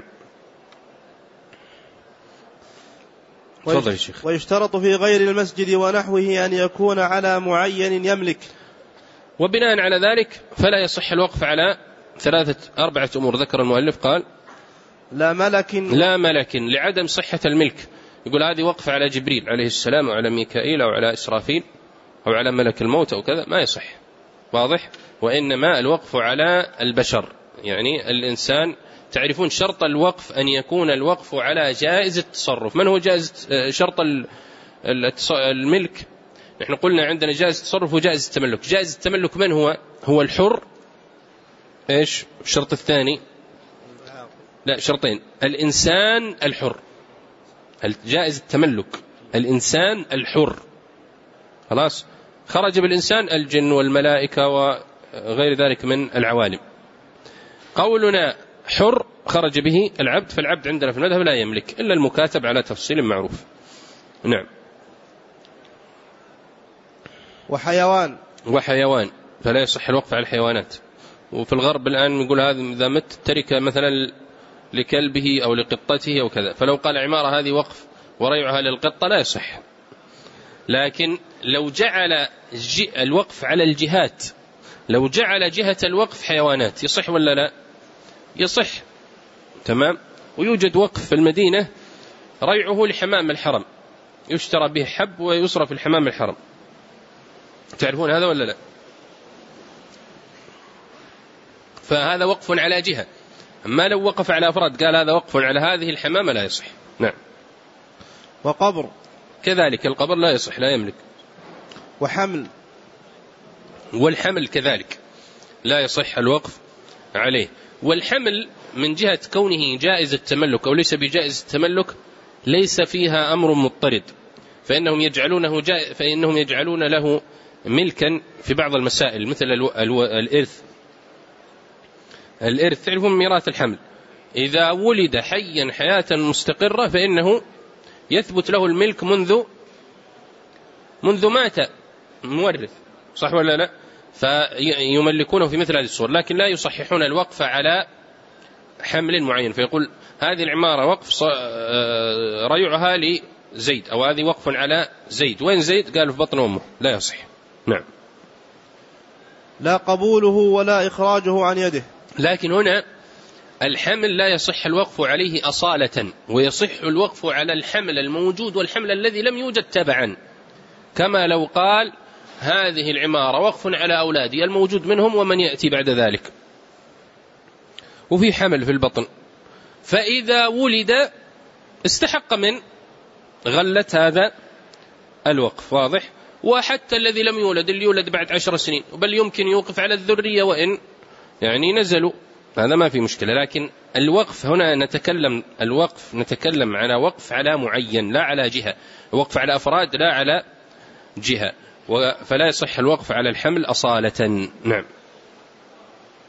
تفضل يا شيخ. ويشترط في غير المسجد ونحوه أن يكون على معين يملك. وبناء على ذلك فلا يصح الوقف على 4 أمور ذكر المؤلف. قال لا ملك لعدم صحة الملك. يقول هذه وقف على جبريل عليه السلام وعلى ميكائيل أو على إسرافيل أو على ملك الموت أو كذا، ما يصح. واضح؟ وإنما الوقف على البشر، يعني الإنسان. تعرفون شرط الوقف أن يكون الوقف على جائز التصرف. من هو جائز شرط الملك؟ نحن قلنا عندنا جائز التصرف وجائز التملك. جائز التملك من هو؟ هو الحر. إيش الشرط الثاني؟ لا، شرطين. الإنسان الحر، جائز التملك الإنسان الحر، خلاص. خرج بالإنسان الجن والملائكة وغير ذلك من العوالم. قولنا حر خرج به العبد، فالعبد عندنا في المذهب لا يملك إلا المكاتب على تفصيل معروف. نعم. وحيوان فلا يصح الوقف على الحيوانات. وفي الغرب الآن يقول هذا إذا مت ترك مثلا لكلبه أو لقطته أو كذا، فلو قال عمارة هذه وقف وريعها للقطة لا يصح. لكن لو جعل الوقف على الجهات، لو جعل جهة الوقف حيوانات يصح ولا لا؟ يصح. تمام. ويوجد وقف في المدينة ريعه لحمام الحرم، يشترى به حب ويصرف الحمام الحرم. تعرفون هذا ولا لا؟ فهذا وقف على جهة. أما لو وقف على أفراد قال هذا وقف على هذه الحمامة لا يصح. نعم. وقبر كذلك، القبر لا يصح، لا يملك. وحمل، والحمل كذلك لا يصح الوقف عليه. والحمل من جهة كونه جائز التملك أو ليس بجائز التملك ليس فيها أمر مضطرد، فإنهم يجعلون له ملكا في بعض المسائل، مثل الإرث. تعرفون ميراث الحمل، إذا ولد حيا حياة مستقرة فإنه يثبت له الملك منذ مات مورث، صح ولا لا؟ فيملكونه في مثل هذه الصور، لكن لا يصححون الوقف على حمل معين، فيقول هذه العمارة وقف ريعها لزيد، أو هذه وقف على زيد. وين زيد؟ قالوا في بطن أمه، لا يصح. نعم. لا قبوله ولا إخراجه عن يده. لكن هنا الحمل لا يصح الوقف عليه أصالة، ويصح الوقف على الحمل الموجود والحمل الذي لم يوجد تبعا، كما لو قال هذه العمارة وقف على أولادي الموجود منهم ومن يأتي بعد ذلك، وفي حمل في البطن، فإذا ولد استحق من غلة هذا الوقف. واضح؟ وحتى الذي لم يولد، اللي يولد بعد 10 سنين، بل يمكن يوقف على الذرية وإن يعني نزلوا، هذا ما في مشكلة. لكن الوقف هنا نتكلم على وقف على معين لا على جهة، وقف على أفراد لا على جهة، فلا يصح الوقف على الحمل أصالة. نعم.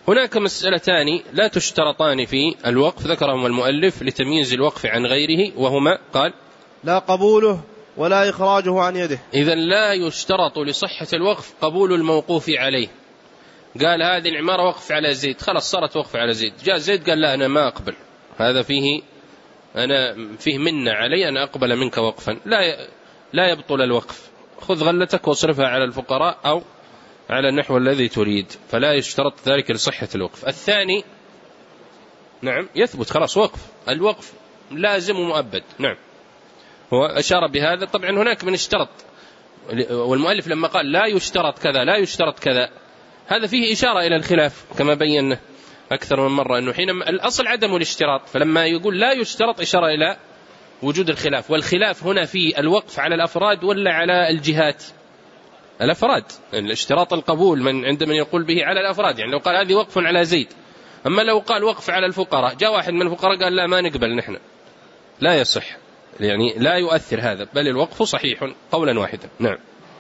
هناك مسألتان لا تشترطان في الوقف ذكرهم المؤلف لتمييز الوقف عن غيره، وهما قال لا قبوله ولا إخراجه عن يده. إذن لا يشترط لصحة الوقف قبول الموقوف عليه. قال هذه العمارة وقف على زيد، خلاص صارت وقف على زيد، جاء زيد قال لا أنا ما أقبل، هذا فيه منة علي أن أقبل منك وقفا، لا يبطل الوقف، خذ غلتك واصرفها على الفقراء أو على النحو الذي تريد، فلا يشترط ذلك لصحة الوقف. الثاني نعم يثبت خلاص وقف، الوقف لازم ومؤبد. نعم هو أشار بهذا. طبعا هناك من اشترط، والمؤلف لما قال لا يشترط كذا لا يشترط كذا، هذا فيه إشارة إلى الخلاف كما بينا أكثر من مرة، أنه حينما الأصل عدم الاشتراط، فلما يقول لا يشترط إشارة إلى وجود الخلاف. والخلاف هنا في الوقف على الأفراد ولا على الجهات؟ الأفراد، الاشتراط القبول عند من يقول به على الأفراد، يعني لو قال هذه وقف على زيد. أما لو قال وقف على الفقراء، جاء واحد من الفقراء قال لا ما نقبل نحن، لا يصح، يعني لا يؤثر هذا، بل الوقف صحيح قولا واحدا. نعم.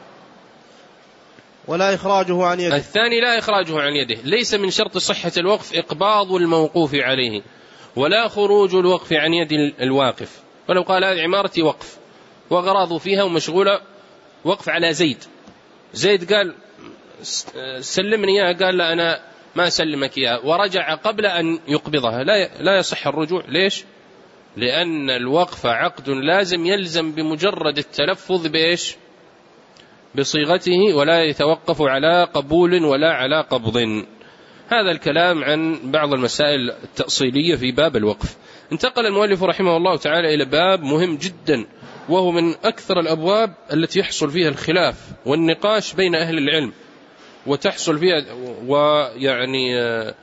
ولا إخراجه عن يده. الثاني لا إخراجه عن يده، ليس من شرط صحة الوقف إقباض الموقوف عليه ولا خروج الوقف عن يد الواقف. ولو قال هذه عمارتي وقف وغراضه فيها ومشغولة، وقف على زيد، زيد قال سلمني إياها، قال لا أنا ما أسلمك إياها، ورجع قبل أن يقبضها، لا يصح الرجوع. ليش؟ لأن الوقف عقد لازم يلزم بمجرد التلفظ بإيش؟ بصيغته، ولا يتوقف على قبول ولا على قبض. هذا الكلام عن بعض المسائل التأصيلية في باب الوقف. انتقل المؤلف رحمه الله تعالى إلى باب مهم جدا، وهو من أكثر الأبواب التي يحصل فيها الخلاف والنقاش بين أهل العلم، وتحصل فيها ويعني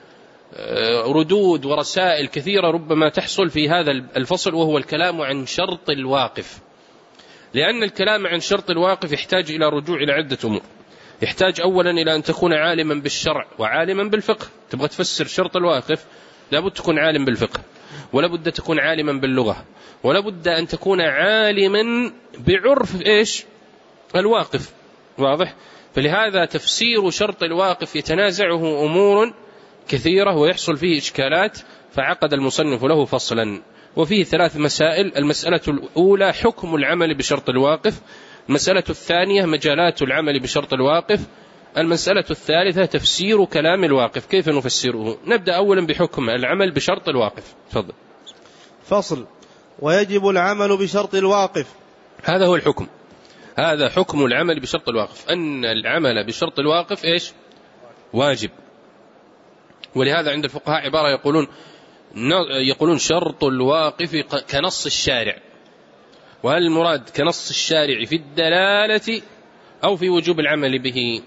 ردود ورسائل كثيرة ربما تحصل في هذا الفصل، وهو الكلام عن شرط الواقف. لأن الكلام عن شرط الواقف يحتاج إلى رجوع إلى عدة أمور. يحتاج أولا إلى أن تكون عالما بالشرع وعالما بالفقه. تبغى تفسر شرط الواقف لابد تكون عالم بالفقه، ولابد تكون عالما باللغة، ولابد أن تكون عالما بعرف إيش الواقف. واضح؟ فلهذا تفسير شرط الواقف يتنازعه أمور كثيرة ويحصل فيه إشكالات، فعقد المصنف له فصلا وفيه 3 مسائل. المسألة الأولى حكم العمل بشرط الواقف، المسألة الثانية مجالات العمل بشرط الواقف، المسألة الثالثة تفسير كلام الواقف، كيف نفسره. نبدأ أولا بحكم العمل بشرط الواقف. تفضل. فصل. ويجب العمل بشرط الواقف. هذا هو الحكم، هذا حكم العمل بشرط الواقف، أن العمل بشرط الواقف إيش؟ واجب. ولهذا عند الفقهاء عبارة يقولون شرط الواقف كنص الشارع. وهل المراد كنص الشارع في الدلالة أو في وجوب العمل به؟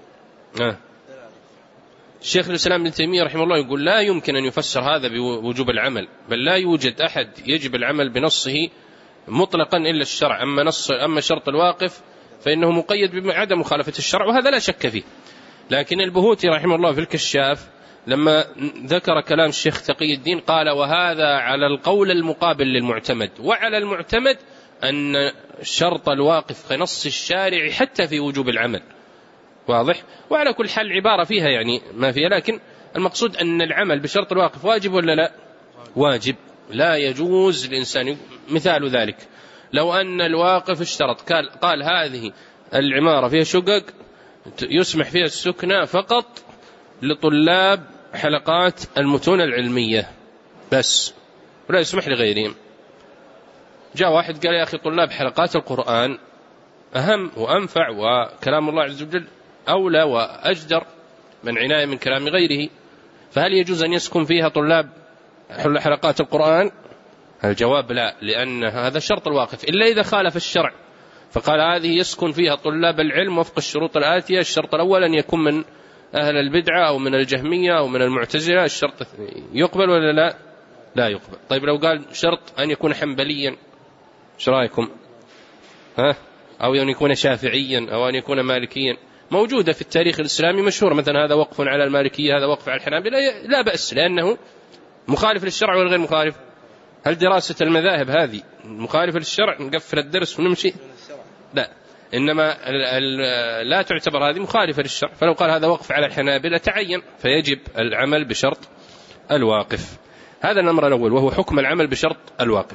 الشيخ الإسلام ابن تيمية رحمه الله يقول لا يمكن أن يفسر هذا بوجوب العمل، بل لا يوجد أحد يجب العمل بنصه مطلقا إلا الشرع. أما شرط الواقف فإنه مقيد بعدم مخالفة الشرع، وهذا لا شك فيه. لكن البهوتي رحمه الله في الكشاف لما ذكر كلام الشيخ تقي الدين قال وهذا على القول المقابل للمعتمد، وعلى المعتمد أن شرط الواقف كنص الشارع حتى في وجوب العمل. واضح؟ وعلى كل حال عبارة فيها يعني ما فيها، لكن المقصود أن العمل بشرط الواقف واجب ولا لا؟ واجب، لا يجوز الإنسان. مثال ذلك لو أن الواقف اشترط قال هذه العمارة فيها شقق يسمح فيها السكنة فقط لطلاب حلقات المتون العلمية بس، ولا يسمح لغيرهم. جاء واحد قال يا أخي طلاب حلقات القرآن أهم وأنفع، وكلام الله عز وجل أولى وأجدر من عناية من كلام غيره، فهل يجوز أن يسكن فيها طلاب حلقات القرآن؟ الجواب لا، لأن هذا شرط الواقف إلا إذا خالف الشرع، فقال هذه يسكن فيها طلاب العلم وفق الشروط الآتية. الشرط الأول أن يكون من أهل البدعة أو من الجهمية أو من المعتزلة. الشرط يقبل ولا لا؟ لا يقبل. طيب لو قال شرط أن يكون حنبليا، ايش رايكم؟ أو أن يكون شافعيا أو أن يكون مالكيا، موجودة في التاريخ الإسلامي مشهور، مثلا هذا وقف على المالكية هذا وقف على الحنابلة، لا بأس، لأنه مخالف للشرع ولا غير مخالف؟ هل دراسة المذاهب هذه مخالفة للشرع نقفل الدرس ونمشي؟ لا، إنما لا تعتبر هذه مخالفة للشرع. فلو قال هذا وقف على الحنابلة تعين، فيجب العمل بشرط الواقف. هذا الأمر الأول، وهو حكم العمل بشرط الواقف.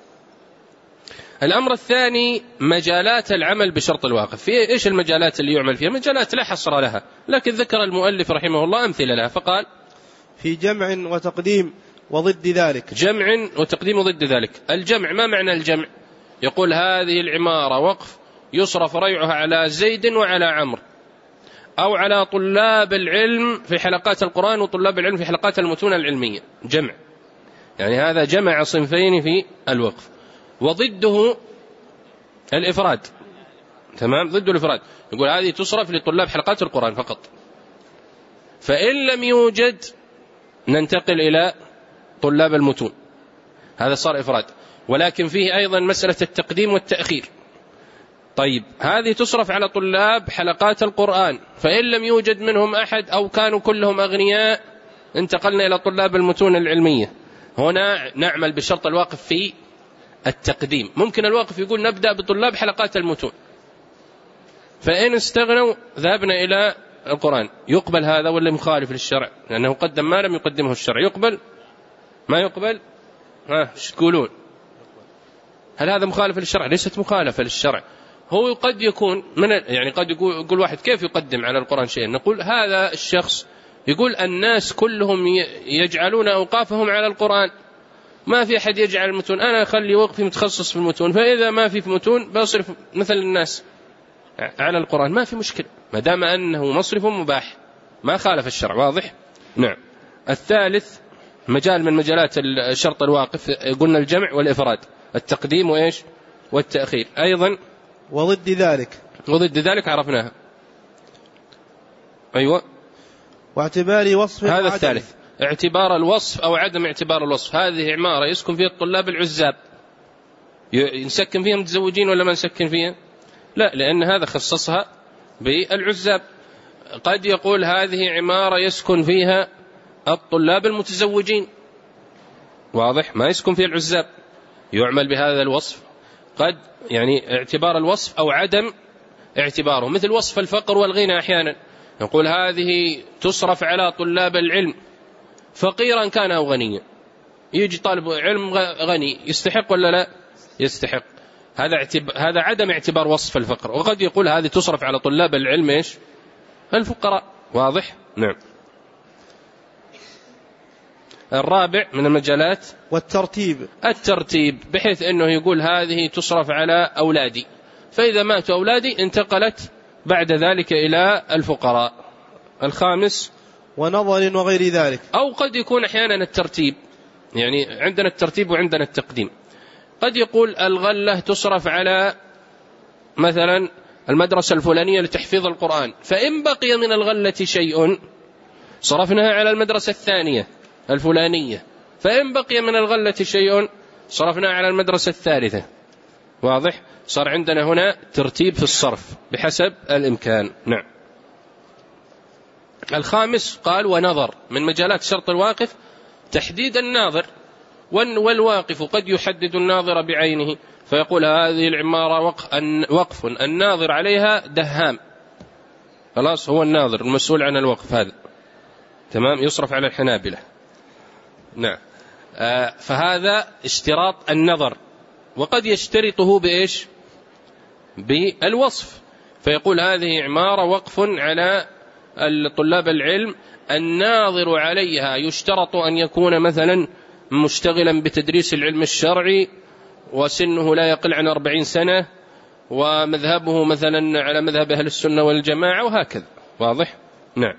الأمر الثاني مجالات العمل بشرط الواقف. في إيش المجالات اللي يعمل فيها؟ مجالات لا حصر لها، لكن ذكر المؤلف رحمه الله أمثلة لها، فقال في جمع وتقديم وضد ذلك. جمع وتقديم وضد ذلك. الجمع، ما معنى الجمع؟ يقول هذه العمارة وقف يصرف ريعها على زيد وعلى عمرو، أو على طلاب العلم في حلقات القرآن وطلاب العلم في حلقات المتون العلمية. جمع يعني هذا جمع صنفين في الوقف. وضده الإفراد، تمام، ضد الإفراد. يقول هذه تصرف لطلاب حلقات القرآن فقط، فإن لم يوجد ننتقل إلى طلاب المتون، هذا صار إفراد. ولكن فيه أيضا مسألة التقديم والتأخير. طيب هذه تصرف على طلاب حلقات القرآن، فإن لم يوجد منهم أحد أو كانوا كلهم أغنياء انتقلنا إلى طلاب المتون العلمية. هنا نعمل بشرط الواقف في التقديم. ممكن الواقف يقول نبدأ بطلاب حلقات المتون، فإن استغنوا ذهبنا إلى القرآن. يقبل هذا ولا مخالف للشرع؟ لأنه قدم ما لم يقدمه الشرع. يقبل ما يقبل؟ ايش تقولون؟ هل هذا مخالف للشرع؟ ليست مخالفة للشرع. هو قد يكون يعني قد يقول واحد كيف يقدم على القرآن شيئا؟ نقول هذا الشخص يقول الناس كلهم يجعلون أوقافهم على القرآن، ما في أحد يجعل المتون، أنا أخلي وقفي متخصص في المتون، فإذا ما في متون بصرف مثل الناس على القرآن، ما في مشكلة ما دام أنه مصرف مباح، ما خالف الشرع. واضح؟ نعم. الثالث مجال من مجالات الشرط الواقف، قلنا الجمع والإفراد، التقديم وإيش والتأخير. أيضا وضد ذلك. وضد ذلك عرفناها. أيوة. واعتبار وصف هذا الثالث، اعتبار الوصف أو عدم اعتبار الوصف. هذه عمارة يسكن فيها الطلاب العزاب، نسكن فيها متزوجين ولا ما نسكن فيها؟ لا، لأن هذا خصصها بالعزاب. قد يقول هذه عمارة يسكن فيها الطلاب المتزوجين، واضح، ما يسكن فيها العزاب، يعمل بهذا الوصف. قد يعني اعتبار الوصف أو عدم اعتباره، مثل وصف الفقر والغنى. أحيانا نقول هذه تصرف على طلاب العلم فقيرا كان أو غنيا. يجي طالب علم غني، يستحق ولا لا يستحق؟ هذا عدم اعتبار وصف الفقر. وقد يقول هذه تصرف على طلاب العلم إيش؟ الفقراء. واضح؟ نعم. الرابع من المجالات والترتيب. الترتيب، بحيث أنه يقول هذه تصرف على أولادي، فإذا ماتوا أولادي انتقلت بعد ذلك إلى الفقراء. الخامس ونظر وغير ذلك. أو قد يكون أحيانا الترتيب، يعني عندنا الترتيب وعندنا التقديم. قد يقول الغلة تصرف على مثلا المدرسة الفلانية لتحفيظ القرآن، فإن بقي من الغلة شيء صرفناها على المدرسة الثانية الفلانية، فإن بقي من الغلة شيء صرفناها على المدرسة الثالثة. واضح؟ صار عندنا هنا ترتيب في الصرف بحسب الإمكان. نعم. الخامس قال ونظر، من مجالات شرط الواقف تحديد الناظر، والواقف قد يحدد الناظر بعينه، فيقول هذه العمارة وقف الناظر عليها دهام، خلاص هو الناظر المسؤول عن الوقف هذا، تمام، يصرف على الحنابلة. نعم. فهذا اشتراط النظر، وقد يشترطه بإيش؟ بالوصف، فيقول هذه عمارة وقف على طلاب العلم، الناظر عليها يشترط أن يكون مثلا مشتغلا بتدريس العلم الشرعي وسنه لا يقل عن 40 سنة ومذهبه مثلا على مذهب أهل السنة والجماعة وهكذا. واضح؟ نعم.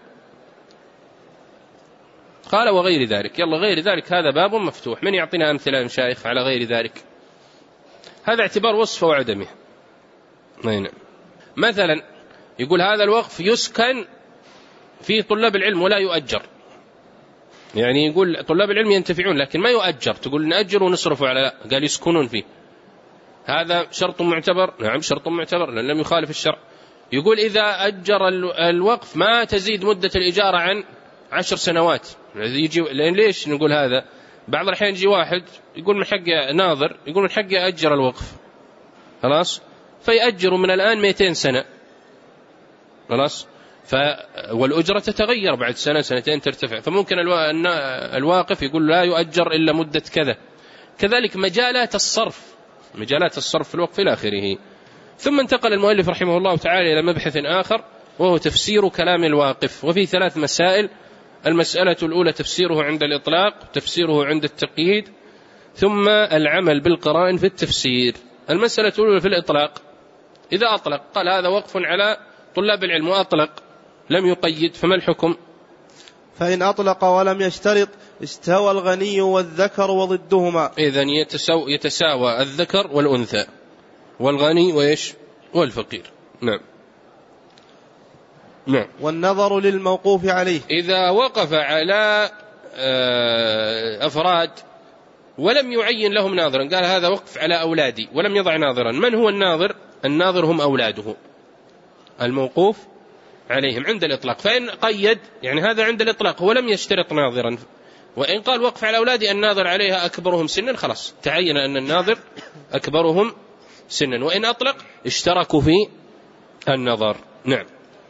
قال وغير ذلك. يلا غير ذلك هذا باب مفتوح، من يعطينا أمثلة يا مشايخ على غير ذلك؟ هذا اعتبار وصفه وعدمه. نعم. مثلا يقول هذا الوقف يسكن في طلاب العلم ولا يؤجر، يعني يقول طلاب العلم ينتفعون لكن ما يؤجر، تقول نأجر ونصرفه على، لا، قال يسكنون فيه. هذا شرط معتبر. نعم شرط معتبر لأن لم يخالف الشرع. يقول إذا أجر الوقف ما تزيد مدة الإجارة عن 10 سنوات. لأن ليش نقول هذا؟ بعض الأحيان يجي واحد يقول من حق ناظر، يقول من حق أجر الوقف، خلاص فيأجر من الآن 200 سنة خلاص، والأجرة تتغير بعد سنة سنتين ترتفع، فممكن الواقف يقول لا يؤجر إلا مدة كذا. كذلك مجالات الصرف في الوقف إلى آخره. ثم انتقل المؤلف رحمه الله تعالى إلى مبحث آخر وهو تفسير كلام الواقف، وفيه 3 مسائل. المسألة الأولى تفسيره عند الإطلاق، تفسيره عند التقييد، ثم العمل بالقرائن في التفسير. المسألة الأولى في الإطلاق، إذا أطلق قال هذا وقف على طلاب العلم وأطلق لم يقيد، فما الحكم؟ فإن أطلق ولم يشترط استوى الغني والذكر وضدهما. إذن يتساوى الذكر والأنثى، والغني وإيش؟ والفقير. نعم. والنظر للموقوف عليه، إذا وقف على أفراد ولم يعين لهم ناظرا، قال هذا وقف على أولادي ولم يضع ناظرا. من هو الناظر؟ الناظر هم أولاده الموقوف عليهم عند الإطلاق. فإن قيد يعني هذا عند الإطلاق ولم يشترط ناظرا، وإن قال وقف على أولادي الناظر عليها أكبرهم سنا، خلاص تعين أن الناظر أكبرهم سنا. وإن أطلق اشتركوا في النظر. نعم.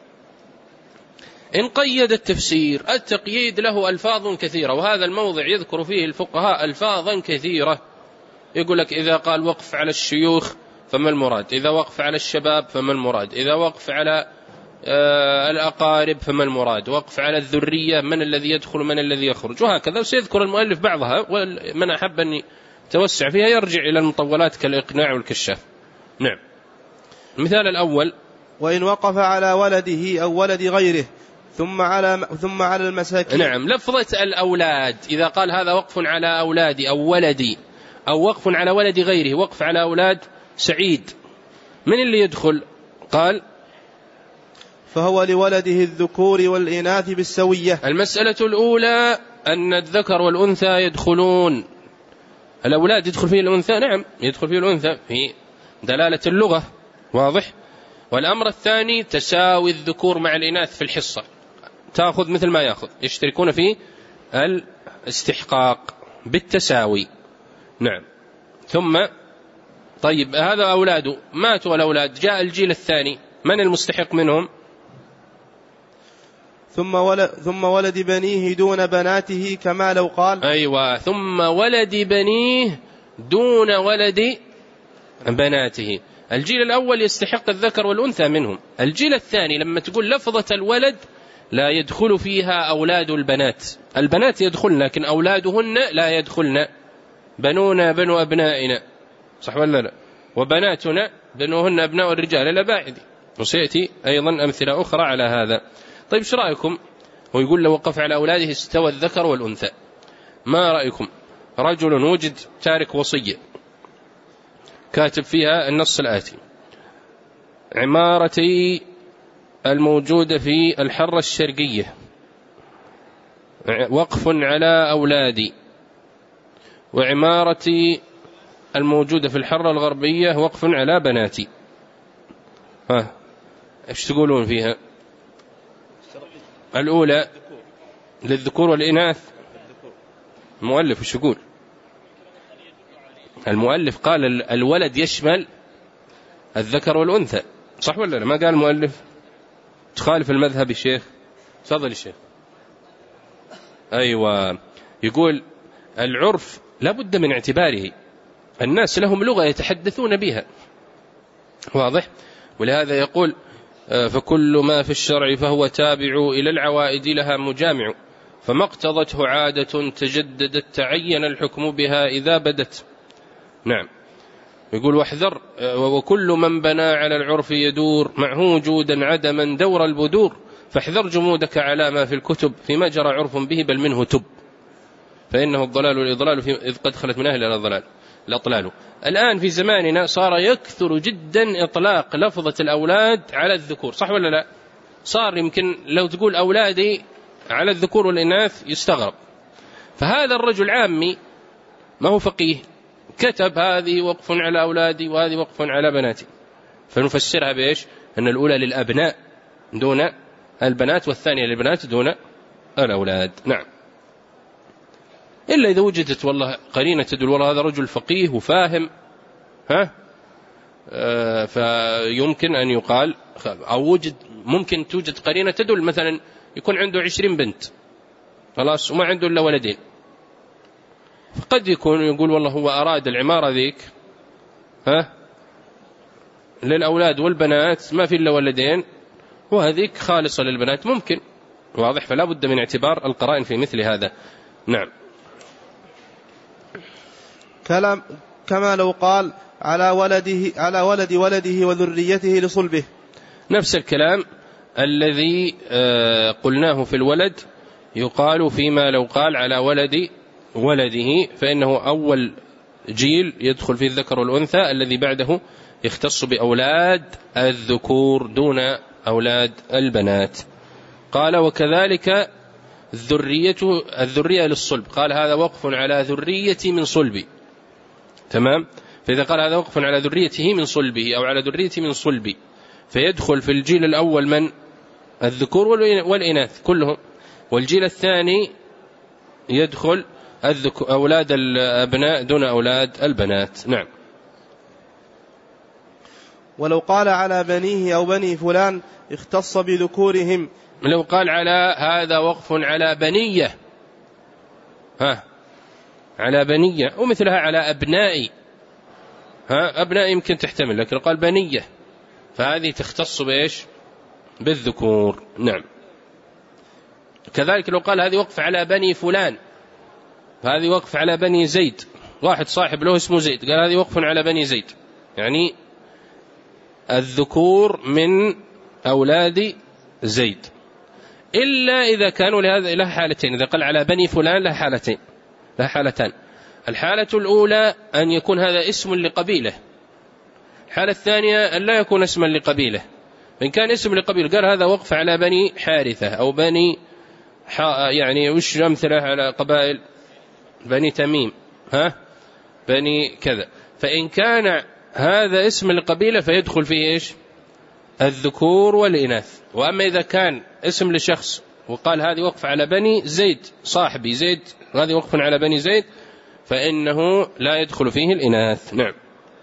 إن قيد التفسير، التقييد له ألفاظ كثيرة، وهذا الموضع يذكر فيه الفقهاء ألفاظا كثيرة. يقول لك إذا قال وقف على الشيوخ فما المراد، إذا وقف على الشباب فما المراد، إذا وقف على الأقارب فما المراد، وقف على الذرية من الذي يدخل من الذي يخرج، وهكذا. وسيذكر المؤلف بعضها، ومن أحب أن يتوسع فيها يرجع إلى المطولات كالإقناع والكشاف. نعم. المثال الأول: وإن وقف على ولده أو ولد غيره ثم على المساكين. نعم. لفظة الأولاد، إذا قال هذا وقف على أولادي أو ولدي، أو وقف على ولد غيره، وقف على أولاد سعيد، من اللي يدخل؟ قال فهو لولده الذكور والإناث بالسوية. المسألة الأولى أن الذكر والأنثى يدخلون. الأولاد يدخل فيه الأنثى، نعم يدخل فيه الأنثى في دلالة اللغة، واضح. والأمر الثاني تساوي الذكور مع الإناث في الحصة، تأخذ مثل ما يأخذ، يشتركون في الاستحقاق بالتساوي. نعم. ثم طيب هذا أولاده ماتوا، الأولاد جاء الجيل الثاني، من المستحق منهم؟ ثم ولد بنيه دون بناته، كما لو قال أيوة، ثم ولد بنيه دون ولد بناته. الجيل الأول يستحق الذكر والأنثى منهم. الجيل الثاني لما تقول لفظة الولد لا يدخل فيها أولاد البنات، البنات يدخلن لكن أولادهن لا يدخلن. بنونا بنو أبنائنا، صح ولا لا؟ وبناتنا بنوهن أبناء الرجال الأباعد، وسيأتي أيضا أمثلة أخرى على هذا. طيب ايش رأيكم؟ هو يقول لو وقف على أولاده استوى الذكر والأنثى، ما رأيكم؟ رجل وجد تارك وصية كاتب فيها النص الآتي: عمارتي الموجودة في الحرة الشرقية وقف على أولادي، وعمارتي الموجودة في الحرة الغربية وقف على بناتي. ايش تقولون فيها؟ الأولى للذكور والإناث. المؤلف ايش يقول؟ المؤلف قال الولد يشمل الذكر والأنثى، صح ولا لا؟ ما قال المؤلف تخالف المذهب الشيخ؟ تفضل الشيخ. أيوة، يقول العرف لابد من اعتباره، الناس لهم لغة يتحدثون بها، واضح. ولهذا يقول فكل ما في الشرع فهو تابع إلى العوائد لها مجامع، فما اقتضته عادة تجددت تعين الحكم بها إذا بدت. نعم. يقول واحذر، وكل من بنى على العرف يدور معه وجودا عدما دور البدور، فاحذر جمودك على ما في الكتب فيما جرى عرف به بل منه تب، فإنه الضلال والإضلال إذ قد خلت من أهل الضلال الأطلال. الآن في زماننا صار يكثر جدا إطلاق لفظة الأولاد على الذكور، صح ولا لا؟ صار يمكن لو تقول أولادي على الذكور والإناث يستغرب. فهذا الرجل عامي ما هو فقيه كتب هذه وقف على أولادي وهذه وقف على بناتي، فنفسرها بإيش؟ أن الأولى للأبناء دون البنات، والثانية للبنات دون الأولاد. نعم. إلا إذا وجدت والله قرينة تدل والله هذا رجل فقيه وفاهم، فيمكن أن يقال أو ممكن توجد قرينة تدل، مثلا يكون عنده 20 بنت خلاص وما عنده إلا ولدين، فقد يقول والله هو أراد العمارة ذيك للأولاد والبنات، ما في إلا ولدين، وهذيك خالصة للبنات، ممكن، واضح؟ فلا بد من اعتبار القرائن في مثل هذا. نعم. كما لو قال على ولد ولده وذريته لصلبه، نفس الكلام الذي قلناه في الولد يقال فيما لو قال على ولد ولده، فإنه أول جيل يدخل في الذكر والأنثى، الذي بعده يختص بأولاد الذكور دون أولاد البنات. قال وكذلك الذرية للصلب، قال هذا وقف على ذريتي من صلبي، تمام؟ فإذا قال هذا وقف على ذريته من صلبه أو على ذريتي من صلبي، فيدخل في الجيل الأول من؟ الذكور والإناث كلهم، والجيل الثاني يدخل أولاد الأبناء دون أولاد البنات. نعم. ولو قال على بنيه أو بني فلان اختص بذكورهم، لو قال على هذا وقف على بنية، على بنية، ومثلها على أبنائي، أبنائي يمكن تحتمل، لكن قال بنية فهذه تختص بإيش؟ بالذكور. نعم. كذلك لو قال هذه وقف على بني فلان، فهذه وقف على بني زيد، واحد صاحب له اسمه زيد، قال هذه وقف على بني زيد، يعني الذكور من أولاد زيد، إلا إذا كانوا له حالتين. إذا قال على بني فلان له حالتان. الحالة الأولى أن يكون هذا اسم لقبيلة، الحالة الثانية أن لا يكون اسما لقبيلة. إن كان اسم لقبيلة قال هذا وقف على بني حارثة أو بني يعني وش أمثلة على قبائل؟ بني تميم، بني كذا. فإن كان هذا اسم لقبيلة فيدخل فيه إيش؟ الذكور والإناث. وأما إذا كان اسم لشخص وقال هذه وقف على بني زيد، صاحبي زيد، هذه وقف على بني زيد، فإنه لا يدخل فيه الإناث. نعم.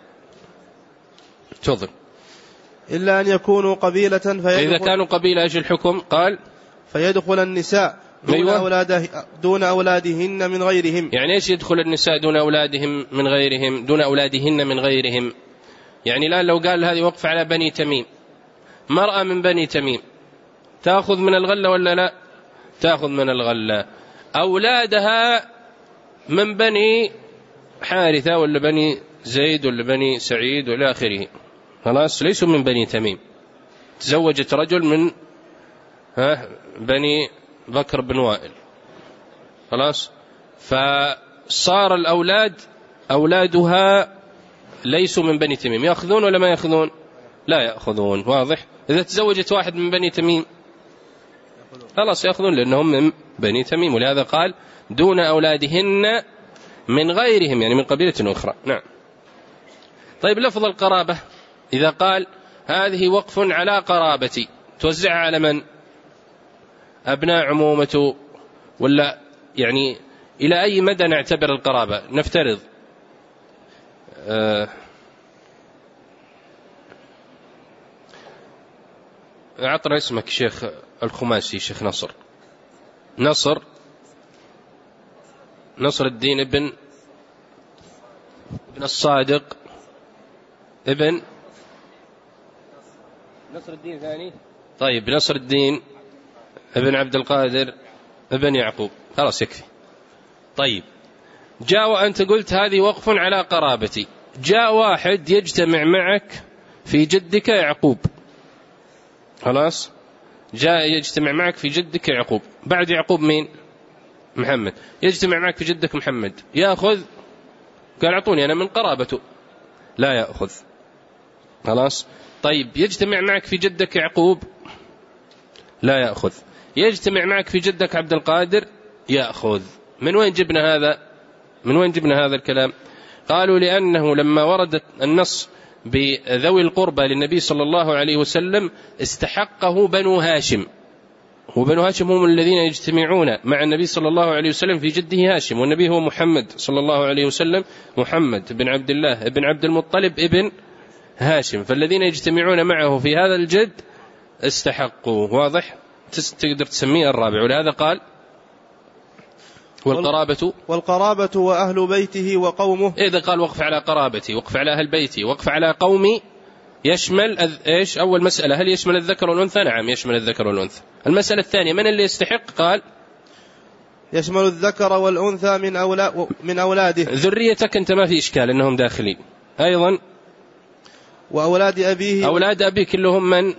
تفضل. إلا أن يكونوا قبيلة إذا كانوا قبيلة إيش الحكم؟ قال فيدخل النساء دون أولادهن من غيرهم. يعني إيش يدخل النساء دون أولادهم من غيرهم؟ دون أولادهن من غيرهم، يعني لا لو قال هذه وقف على بني تميم، مرأة من بني تميم تأخذ من الغلة ولا لا؟ تأخذ من الغلة. أولادها من بني حارثة ولا بني زيد ولا بني سعيد ولا آخره، خلاص ليسوا من بني تميم. تزوجت رجل من بني بكر بن وائل، خلاص، فصار الأولاد أولادها ليسوا من بني تميم، يأخذون ولا ما يأخذون؟ لا يأخذون، واضح؟ إذا تزوجت واحد من بني تميم خلاص يأخذون لأنهم من بني تميم، ولهذا قال دون أولادهن من غيرهم، يعني من قبيلة أخرى. نعم. طيب لفظ القرابة إذا قال هذه وقف على قرابتي، توزعها على من؟ أبناء عمومته، ولا يعني إلى أي مدى نعتبر القرابة؟ نفترض أعطنا اسمك شيخ الخماسي، شيخ نصر الدين ابن الصادق ابن نصر الدين ثاني، طيب نصر الدين ابن عبد القادر ابن يعقوب، خلاص يكفي. طيب جاء وأنت قلت هذه وقف على قرابتي، جاء واحد يجتمع معك في جدك يعقوب، خلاص، جاء يجتمع معك في جدك يعقوب، بعد يعقوب مين؟ محمد، يجتمع معك في جدك محمد، يأخذ؟ قال أعطوني أنا من قرابته، لا يأخذ، خلاص. طيب يجتمع معك في جدك يعقوب، لا يأخذ. يجتمع معك في جدك عبد القادر، يأخذ. من وين جبنا هذا الكلام؟ قالوا لأنه لما ورد النص بذوي القربى للنبي صلى الله عليه وسلم استحقه بنو هاشم، وبنو هاشم هم الذين يجتمعون مع النبي صلى الله عليه وسلم في جده هاشم، والنبي هو محمد صلى الله عليه وسلم، محمد بن عبد الله بن عبد المطلب ابن هاشم، فالذين يجتمعون معه في هذا الجد استحقوا. واضح؟ تقدر تسميه الرابع. ولهذا قال والقرابة وأهل بيته وقومه. إذا قال وقف على قرابتي، وقف على أهل بيتي، وقف على قومي، يشمل إيش؟ أول مسألة، هل يشمل الذكر والأنثى؟ نعم يشمل الذكر والأنثى. المسألة الثانية، من اللي يستحق؟ قال يشمل الذكر والأنثى من أولاده. ذريتك أنت ما في إشكال أنهم داخلين. أيضا وأولاد أبيه. أولاد أبيك اللي هم من؟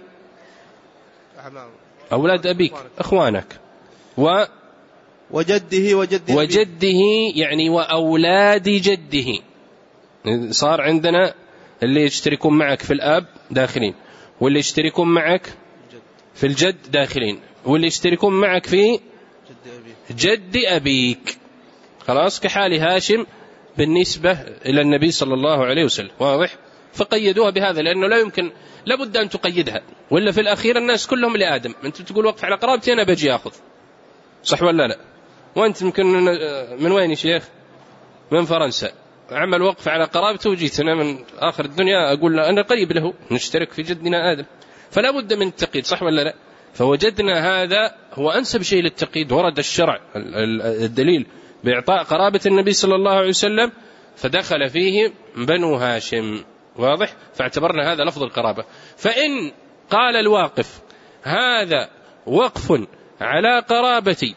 أولاد أبيك أخوانك. وجده يعني وأولاد جده. صار عندنا اللي يشتركون معك في الأب داخلين، واللي يشتركون معك في الجد داخلين، واللي يشتركون معك في جد أبيك. خلاص، كحال هاشم بالنسبة إلى النبي صلى الله عليه وسلم. واضح؟ فقيدوها بهذا، لأنه لا يمكن، لابد أن تقيدها، ولا في الأخير الناس كلهم لآدم. أنت تقول وقف على قرابتي، أنا بجي أخذ، صح ولا لا؟ وأنت يمكن من وين يا شيخ؟ من فرنسا، عمل وقف على قرابته، وجيت أنا من آخر الدنيا أقول له أنا قريب له، نشترك في جدنا آدم. فلا بد من التقييد، صح ولا لا؟ فوجدنا هذا هو أنسب شيء للتقييد. ورد الشرع الدليل بإعطاء قرابة النبي صلى الله عليه وسلم، فدخل فيه بنو هاشم. واضح؟ فاعتبرنا هذا لفظ القرابة. فإن قال الواقف هذا وقف على قرابتي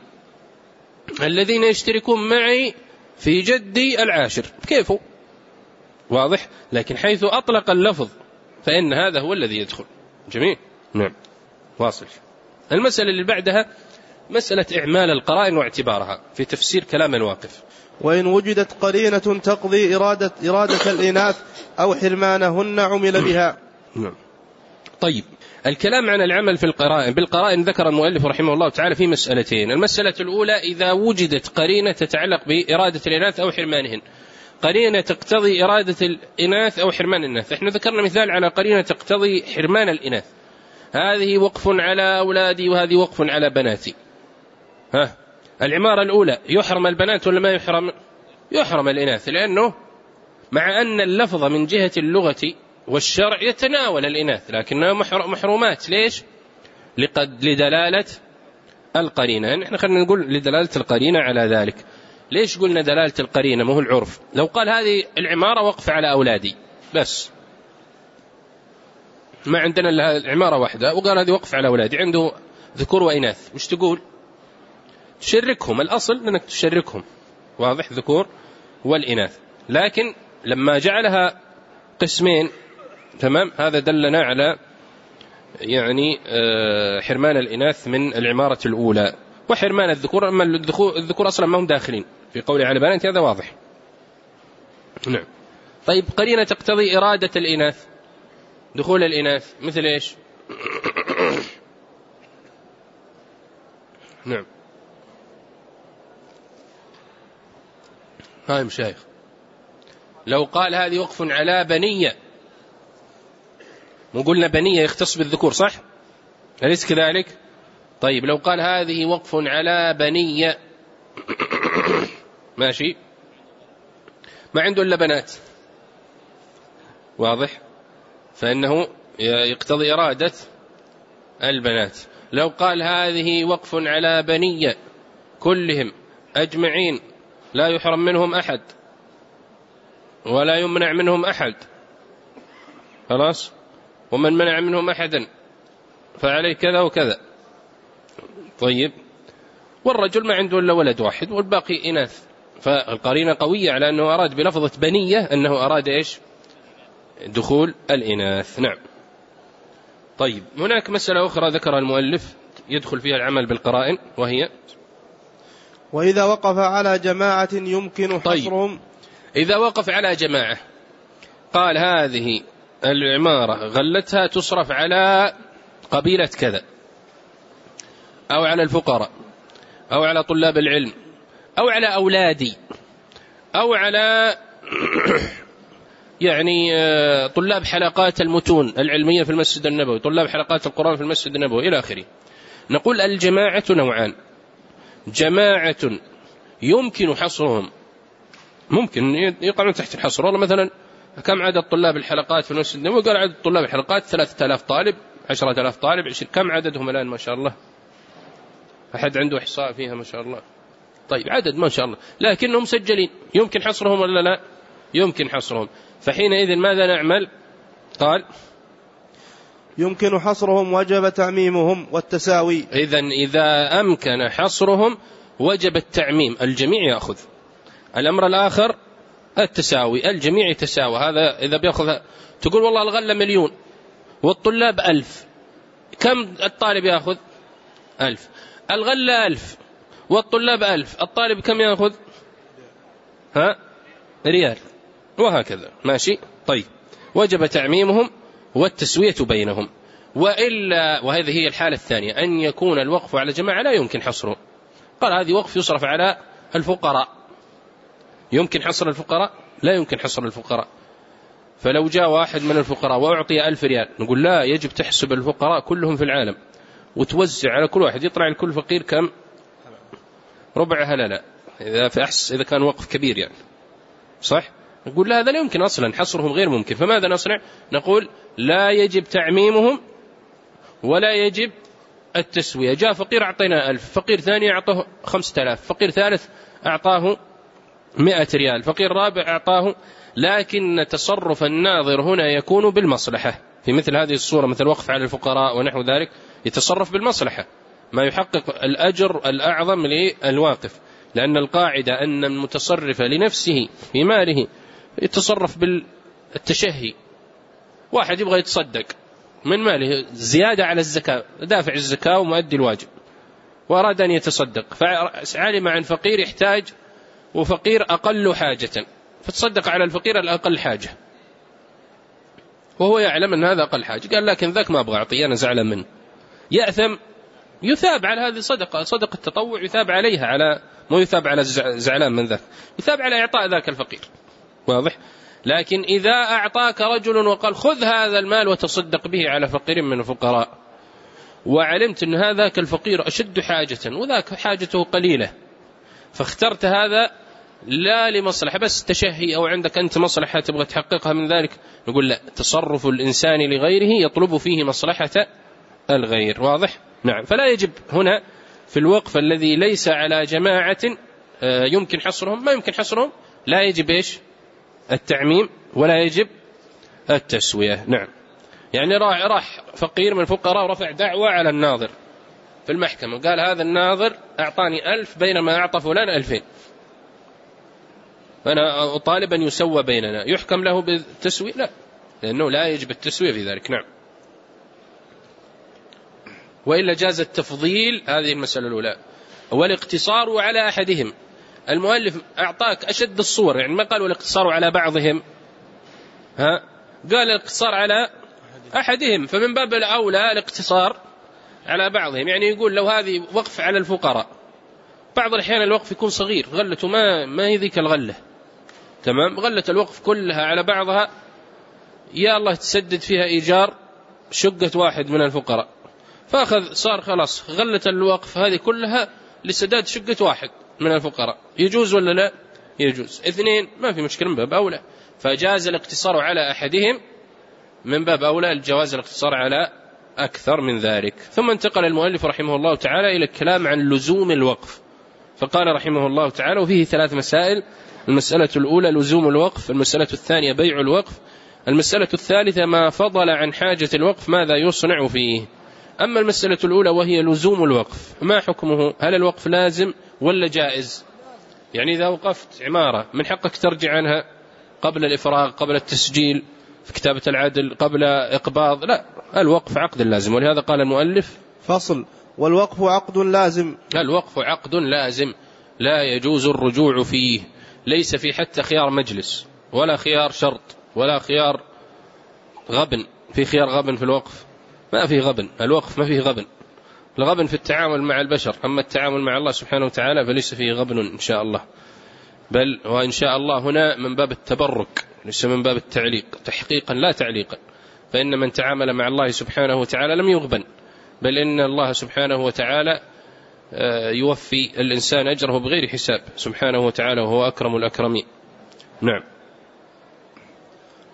الذين يشتركون معي في جدي العاشر، كيفه؟ واضح؟ لكن حيث أطلق اللفظ فإن هذا هو الذي يدخل. جميل؟ نعم. واصل. المسألة اللي بعدها مسألة إعمال القرائن واعتبارها في تفسير كلام الواقف. وإن وجدت قرينة تقضي إرادة الإناث أو حرمانهن عمل بها. نعم. طيب، الكلام عن العمل في بالقرائن ذكر المؤلف رحمه الله تعالى في مسألتين. المسألة الأولى، إذا وجدت قرينة تتعلق بإرادة الإناث أو حرمانهن، قرينة تقتضي إرادة الإناث أو حرمان الإناث. احنا ذكرنا مثال على قرينة تقتضي حرمان الإناث، هذه وقف على أولادي وهذه وقف على بناتي. العمارة الأولى يحرم البنات ولا ما يحرم؟ يحرم الإناث، لأنه مع أن اللفظ من جهة اللغة والشرع يتناول الإناث، لكنها محرومات. ليش؟ لدلالة القرينة. نحن خلينا نقول لدلالة القرينة على ذلك. ليش قلنا دلالة القرينة؟ ما هو العرف. لو قال هذه العمارة وقف على أولادي بس، ما عندنا إلا العمارة واحدة، وقال هذه وقف على أولادي، عنده ذكور وإناث، وش تقول؟ تشركهم. الأصل أنك تشركهم. واضح؟ ذكور والإناث. لكن لما جعلها قسمين، تمام، هذا دلنا على يعني حرمان الإناث من العمارة الأولى وحرمان الذكور. أما الذكور أصلا ما هم داخلين في قوله على بنات، هذا واضح. نعم. طيب، قرينة تقتضي إرادة الإناث، دخول الإناث، مثل إيش؟ نعم. هاي مشايخ، لو قال هذه وقف على بنية، وقلنا بنية يختص بالذكور، صح؟ أليس كذلك؟ طيب، لو قال هذه وقف على بنية ماشي، ما عنده إلا بنات، واضح؟ فإنه يقتضي إرادة البنات. لو قال هذه وقف على بنية كلهم أجمعين، لا يحرم منهم أحد ولا يمنع منهم أحد، خلاص، ومن منع منهم أحدا فعليه كذا وكذا. طيب، والرجل ما عنده إلا ولد واحد والباقي إناث، فالقرينة قوية على أنه أراد بلفظة بنية أنه أراد إيش؟ دخول الإناث. نعم. طيب، هناك مسألة أخرى ذكرها المؤلف يدخل فيها العمل بالقرائن، وهي وإذا وقف على جماعة يمكن حصرهم. طيب، إذا وقف على جماعة، قال هذه العمارة غلتها تصرف على قبيلة كذا، أو على الفقراء، أو على طلاب العلم، أو على أولادي، أو على يعني طلاب حلقات المتون العلمية في المسجد النبوي، طلاب حلقات القرآن في المسجد النبوي إلى آخره. نقول الجماعة نوعان: جماعة يمكن حصرهم، ممكن يقعون تحت الحصر. والله مثلا كم عدد طلاب الحلقات في المسجد النبوي؟ قال عدد طلاب الحلقات 3000 طالب، 10,000 طالب، 20. كم عددهم الآن ما شاء الله؟ أحد عنده إحصاء فيها ما شاء الله؟ طيب عدد ما شاء الله، لكنهم مسجلين، يمكن حصرهم ولا لا؟ يمكن حصرهم. فحينئذ ماذا نعمل؟ قال يمكن حصرهم وجب تعميمهم والتساوي. إذن إذا أمكن حصرهم وجب التعميم، الجميع يأخذ. الأمر الآخر التساوي، الجميع يتساوى. هذا إذا بيأخذ، تقول والله الغلة 1,000,000 والطلاب 1000، كم الطالب يأخذ؟ 1000. الغلة 1000 والطلاب 1000، الطالب كم يأخذ؟ ريال، وهكذا ماشي. طيب وجب تعميمهم والتسوية بينهم. وإلا، وهذه هي الحالة الثانية، أن يكون الوقف على جماعة لا يمكن حصره. قال هذه وقف يصرف على الفقراء، يمكن حصر الفقراء؟ لا يمكن حصر الفقراء. فلو جاء واحد من الفقراء وأعطي 1000 ريال، نقول لا، يجب تحسب الفقراء كلهم في العالم وتوزع على كل واحد، يطلع لكل فقير كم؟ ربع هللة، إذا كان وقف كبير يعني، صح؟ نقول لا، هذا لا يمكن أصلا، حصرهم غير ممكن. فماذا نصنع؟ نقول لا يجب تعميمهم ولا يجب التسوية. جاء فقير أعطينا 1000، فقير ثاني أعطاه 5000، فقير ثالث أعطاه 100 ريال، فقير رابع أعطاه. لكن تصرف الناظر هنا يكون بالمصلحة. في مثل هذه الصورة، مثل وقف على الفقراء ونحو ذلك، يتصرف بالمصلحة، ما يحقق الأجر الأعظم للواقف. لأن القاعدة أن المتصرف لنفسه في ماله يتصرف بالتشهي. واحد يبغى يتصدق من ماله زيادة على الزكاة، دافع الزكاة ومؤدي الواجب، وأراد أن يتصدق، فعلم عن فقير يحتاج وفقير أقل حاجة، فتصدق على الفقير الأقل حاجة، وهو يعلم أن هذا أقل حاجة، قال لكن ذاك ما أبغى أعطيه، أنا زعلان منه، يأثم. يثاب على هذه الصدقة، صدقة التطوع يثاب عليها، على مو يثاب على الزعلان من ذاك، يثاب على إعطاء ذاك الفقير. واضح؟ لكن إذا أعطاك رجل وقال خذ هذا المال وتصدق به على فقير من الفقراء، وعلمت أن هذاك الفقير أشد حاجة وذاك حاجته قليلة، فاخترت هذا لا لمصلحة بس تشهي، أو عندك أنت مصلحة تبغى تحققها من ذلك، نقول لا، تصرف الإنسان لغيره يطلب فيه مصلحة الغير. واضح؟ نعم. فلا يجب هنا في الوقف الذي ليس على جماعة يمكن حصرهم، ما يمكن حصرهم، لا يجب إيش؟ التعميم ولا يجب التسوية. نعم. يعني راح فقير من الفقراء ورفع دعوة على الناظر في المحكمة، قال هذا الناظر أعطاني 1000 بينما أعطى فلان 2000، فأنا أطالب أن يسوى بيننا، يحكم له بالتسوية؟ لا، لأنه لا يجب التسوية في ذلك. نعم. وإلا جاز التفضيل، هذه المسألة الأولى، والاقتصار على أحدهم. المؤلف أعطاك أشد الصور، يعني ما قال والاقتصار على بعضهم، قال الاقتصار على أحدهم، فمن باب الأولى الاقتصار على بعضهم. يعني يقول لو هذه وقف على الفقراء، بعض الأحيان الوقف يكون صغير، غلته ما هي ذيك الغلة، تمام، غلة الوقف كلها على بعضها، يا الله تسدد فيها إيجار شقة واحد من الفقراء، فأخذ صار خلاص غلة الوقف هذه كلها لسداد شقة واحد من الفقراء، يجوز ولا لا؟ يجوز. 2 ما في مشكلة، من باب أولى. فجاز الاقتصار على أحدهم، من باب أولى الجواز الاقتصار على أكثر من ذلك. ثم انتقل المؤلف رحمه الله تعالى إلى الكلام عن لزوم الوقف، فقال رحمه الله تعالى وفيه 3 مسائل. المسألة الأولى لزوم الوقف، المسألة الثانية بيع الوقف، المسألة الثالثة ما فضل عن حاجة الوقف ماذا يصنع فيه. أما المسألة الأولى وهي لزوم الوقف، ما حكمه؟ هل الوقف لازم ولا جائز؟ يعني إذا وقفت عمارة من حقك ترجع عنها قبل الإفراغ، قبل التسجيل في كتابة العدل، قبل إقباض؟ لا، الوقف عقد لازم. ولهذا قال المؤلف فصل: والوقف عقد لازم. الوقف عقد لازم لا يجوز الرجوع فيه، ليس في حتى خيار مجلس ولا خيار شرط ولا خيار غبن. في خيار غبن في الوقف؟ ما في غبن، الوقف ما فيه غبن. الغبن في التعامل مع البشر، أما التعامل مع الله سبحانه وتعالى فليس فيه غبن إن شاء الله، بل وإن شاء الله هنا من باب التبرك ليس من باب التعليق، تحقيقا لا تعليقا. فإن من تعامل مع الله سبحانه وتعالى لم يغبن، بل إن الله سبحانه وتعالى يوفي الإنسان أجره بغير حساب سبحانه وتعالى، وهو أكرم الأكرمين. نعم.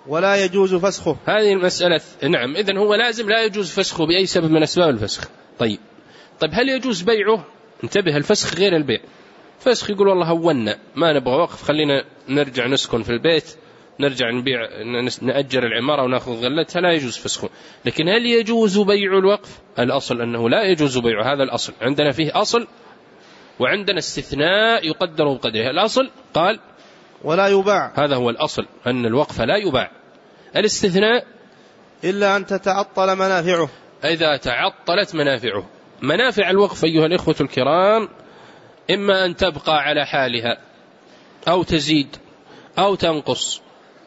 ولا يجوز فسخه. هذه المسألة. نعم، إذن هو لازم لا يجوز فسخه بأي سبب من أسباب الفسخ. طيب هل يجوز بيعه؟ انتبه، الفسخ غير البيع. فسخ يقول والله هونا ما نبغى وقف، خلينا نرجع نسكن في البيت، نرجع نبيع نأجر العمارة ونأخذ غلتها، لا يجوز فسخه. لكن هل يجوز بيع الوقف؟ الأصل أنه لا يجوز بيعه، هذا الأصل. عندنا فيه أصل وعندنا استثناء يقدر بقدره. الأصل قال ولا يباع، هذا هو الأصل، أن الوقف لا يباع. الاستثناء إلا أن تتعطل منافعه. إذا تعطلت منافعه. منافع الوقف أيها الإخوة الكرام إما أن تبقى على حالها أو تزيد أو تنقص.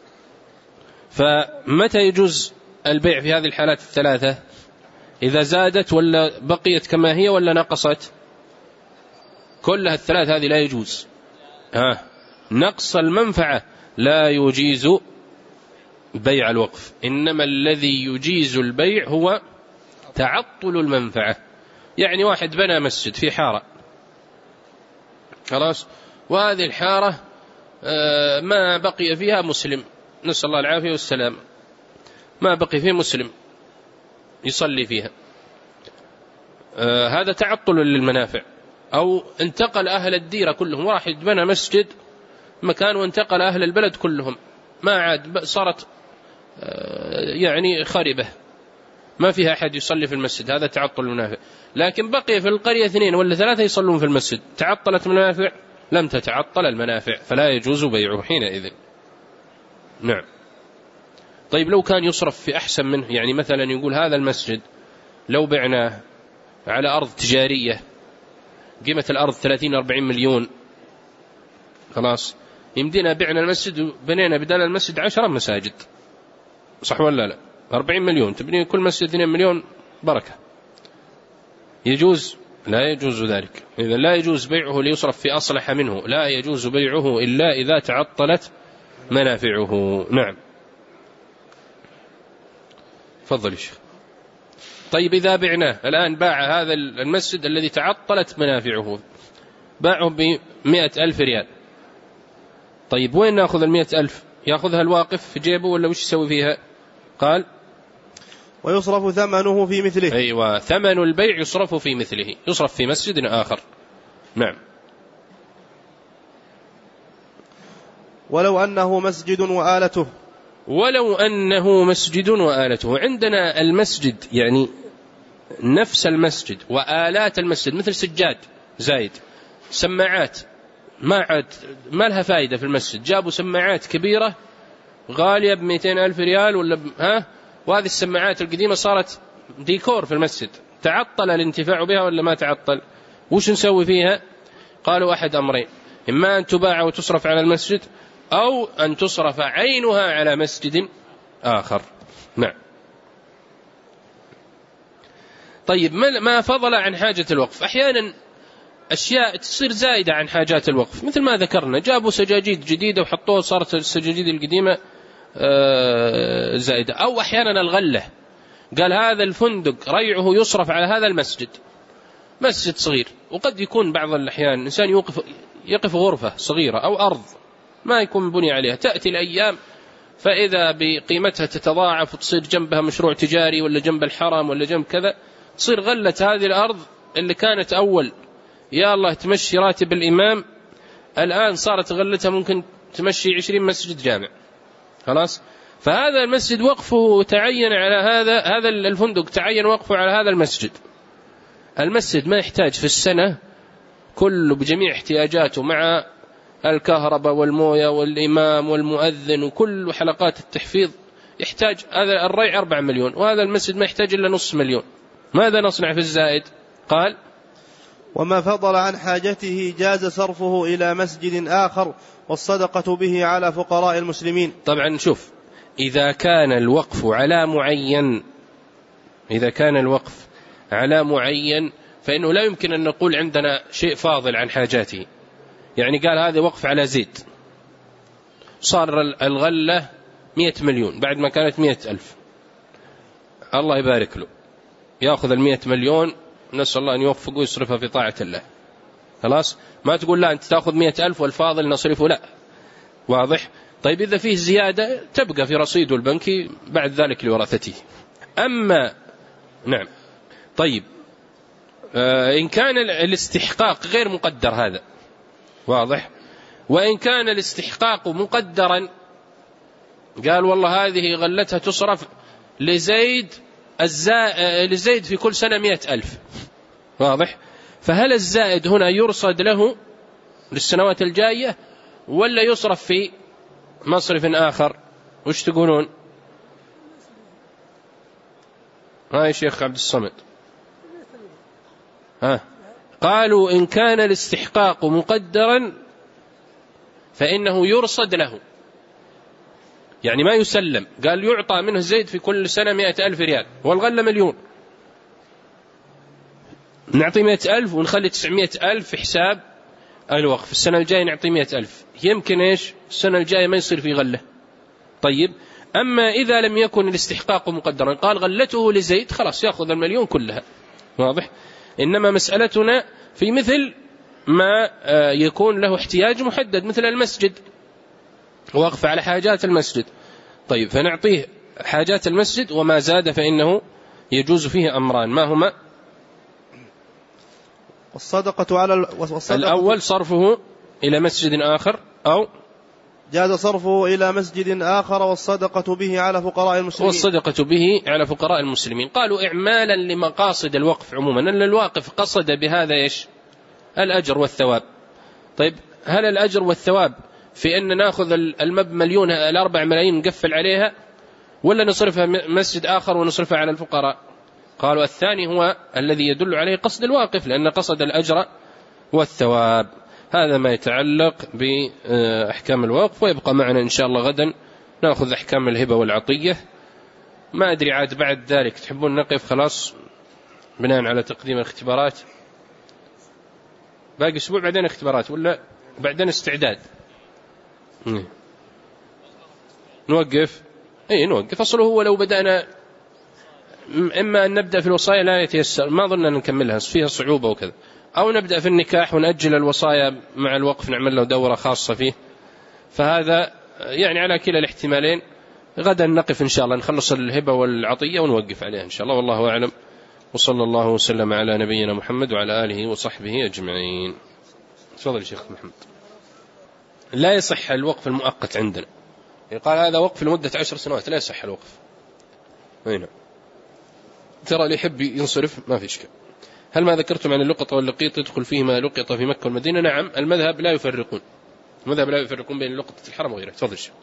فمتى يجوز البيع في هذه الحالات الثلاثة؟ إذا زادت ولا بقيت كما هي ولا نقصت؟ كلها الثلاث هذه لا يجوز. نقص المنفعة لا يجيز بيع الوقف، إنما الذي يجيز البيع هو تعطل المنفعة. يعني واحد بنى مسجد في حارة، خلاص، وهذه الحارة ما بقي فيها مسلم، نسأل الله العافية والسلام، ما بقي فيه مسلم يصلي فيها، هذا تعطل للمنافع. أو انتقل أهل الديرة كلهم، واحد بنى مسجد مكان وانتقل أهل البلد كلهم، ما عاد صارت يعني خربة، ما فيها أحد يصلي في المسجد، هذا تعطل المنافع. لكن بقي في القرية 2 ولا 3 يصلون في المسجد، تعطلت المنافع؟ لم تتعطل المنافع، فلا يجوز بيعه حينئذ. نعم. طيب لو كان يصرف في أحسن منه، يعني مثلا يقول هذا المسجد لو بعناه على أرض تجارية قيمة الأرض 30-40 مليون، خلاص يمدينا بعنا المسجد وبنينا بدال المسجد 10 مساجد، صح ولا لا؟ 40 مليون تبني كل مسجد 2 مليون، بركة. يجوز؟ لا يجوز ذلك. إذا لا يجوز بيعه ليصرف في أصلح منه، لا يجوز بيعه إلا إذا تعطلت منافعه. نعم. تفضل يا شيخ. طيب إذا بعناه الآن، باع هذا المسجد الذي تعطلت منافعه، باعه ب100,000 ريال. طيب وين نأخذ 100,000؟ يأخذها الواقف في جيبه ولا وش يسوي فيها؟ قال ويصرف ثمنه في مثله. أيوة، ثمن البيع يصرف في مثله، يصرف في مسجد آخر. نعم. ولو أنه مسجد وآلته. ولو أنه مسجد وآلته. عندنا المسجد يعني نفس المسجد وآلات المسجد، مثل سجاد زايد، سماعات ما لها فائدة في المسجد، جابوا سماعات كبيرة غالية ب200,000 ريال ولا وهذه السماعات القديمة صارت ديكور في المسجد، تعطل الانتفاع بها ولا ما تعطل؟ وش نسوي فيها؟ قالوا أحد أمرين، إما أن تباع وتصرف على المسجد، أو أن تصرف عينها على مسجد آخر. نعم. طيب ما فضل عن حاجة الوقف. أحيانا أشياء تصير زائدة عن حاجات الوقف، مثل ما ذكرنا، جابوا سجاجيد جديدة وحطوها، صارت السجاجيد القديمة زائدة. أو أحيانا الغلة، قال هذا الفندق ريعه يصرف على هذا المسجد، مسجد صغير، وقد يكون بعض الأحيان إنسان يقف غرفة صغيرة أو أرض ما يكون بني عليها، تأتي الأيام فإذا بقيمتها تتضاعف وتصير جنبها مشروع تجاري ولا جنب الحرم ولا جنب كذا، تصير غلة هذه الأرض اللي كانت أول يا الله تمشي راتب الإمام، الآن صارت غلتها ممكن تمشي 20 مسجد جامع، خلاص. فهذا المسجد وقفه تعين على هذا الفندق تعين وقفه على هذا المسجد. المسجد ما يحتاج في السنة كله بجميع احتياجاته، مع الكهرباء والموية والإمام والمؤذن وكل حلقات التحفيظ، يحتاج هذا الريع 4 مليون، وهذا المسجد ما يحتاج إلا 500,000. ماذا نصنع في الزائد؟ قال وما فضل عن حاجته جاز صرفه إلى مسجد آخر والصدقة به على فقراء المسلمين. طبعا شوف، إذا كان الوقف على معين فإنه لا يمكن أن نقول عندنا شيء فاضل عن حاجاته. يعني قال هذا وقف على زيت، صار الغلة 100 مليون بعد ما كانت 100,000، الله يبارك له، يأخذ 100 مليون، نسأل الله أن يوفقه ويصرفها في طاعة الله، خلاص. ما تقول لا أنت تأخذ 100,000 والفاضل نصرفه، لا، واضح. طيب إذا فيه زيادة تبقى في رصيده البنكي بعد ذلك لورثته. أما نعم طيب إن كان الاستحقاق غير مقدر هذا واضح، وإن كان الاستحقاق مقدرا قال والله هذه غلتها تصرف لزيد في كل سنة 100,000 واضح، فهل الزائد هنا يرصد له للسنوات الجاية ولا يصرف في مصرف آخر؟ وش تقولون؟ يا شيخ عبد الصمد. قالوا إن كان الاستحقاق مقدرا فإنه يرصد له، يعني ما يسلم. قال يعطى منه زيد في كل سنة 100,000 ريال والغلة 1,000,000، نعطي 100,000 ونخلي 900,000 في حساب الوقف، السنة الجاية نعطي 100,000، يمكن السنة الجاية ما يصير في غلة. طيب أما إذا لم يكن الاستحقاق مقدرا قال غلته لزيد خلاص يأخذ 1,000,000 كلها واضح. إنما مسألتنا في مثل ما يكون له احتياج محدد مثل المسجد، وقف على حاجات المسجد. طيب فنعطيه حاجات المسجد وما زاد فإنه يجوز فيه أمران، ما هما؟ والصدقة على الأول صرفه إلى مسجد آخر، أو جاز صرفه إلى مسجد آخر والصدقة به على فقراء المسلمين. والصدقة به على فقراء المسلمين. قالوا إعمالا لمقاصد الوقف عموما، أن الواقف قصد بهذا الأجر والثواب. طيب هل الأجر والثواب في أن نأخذ المب1,000,000 ال4 ملايين نقفل عليها، ولا نصرفها مسجد آخر ونصرفها على الفقراء؟ قالوا الثاني هو الذي يدل عليه قصد الواقف، لأن قصد الأجر والثواب. هذا ما يتعلق بأحكام الوقف، ويبقى معنا إن شاء الله غدا نأخذ أحكام الهبة والعطية. ما أدري عاد بعد ذلك تحبون نقف خلاص بناء على تقديم الاختبارات؟ باقي أسبوع بعدين اختبارات ولا بعدين استعداد؟ نوقف؟ نوقف. أصله هو لو بدأنا إما أن نبدأ في الوصايا لا يتيسر، ما ظننا نكملها فيها صعوبة وكذا، أو نبدأ في النكاح ونأجل الوصايا مع الوقف نعمل له دورة خاصة فيه. فهذا يعني على كلا الاحتمالين غدا نقف إن شاء الله، نخلص الهبة والعطية ونوقف عليها إن شاء الله، والله أعلم. وصلى الله وسلم على نبينا محمد وعلى آله وصحبه أجمعين. تفضل شيخ محمد. لا يصح الوقف المؤقت عندنا، يقال هذا وقف لمدة 10 سنوات، لا يصح الوقف. هنا ترى اللي يحب ينصرف ما في إشكال. هل ما ذكرتم عن اللقطة واللقيط يدخل فيه ما لقط في مكة والمدينة؟ نعم، المذهب لا يفرقون بين لقطة الحرم وغيرها. تفضل شيخ.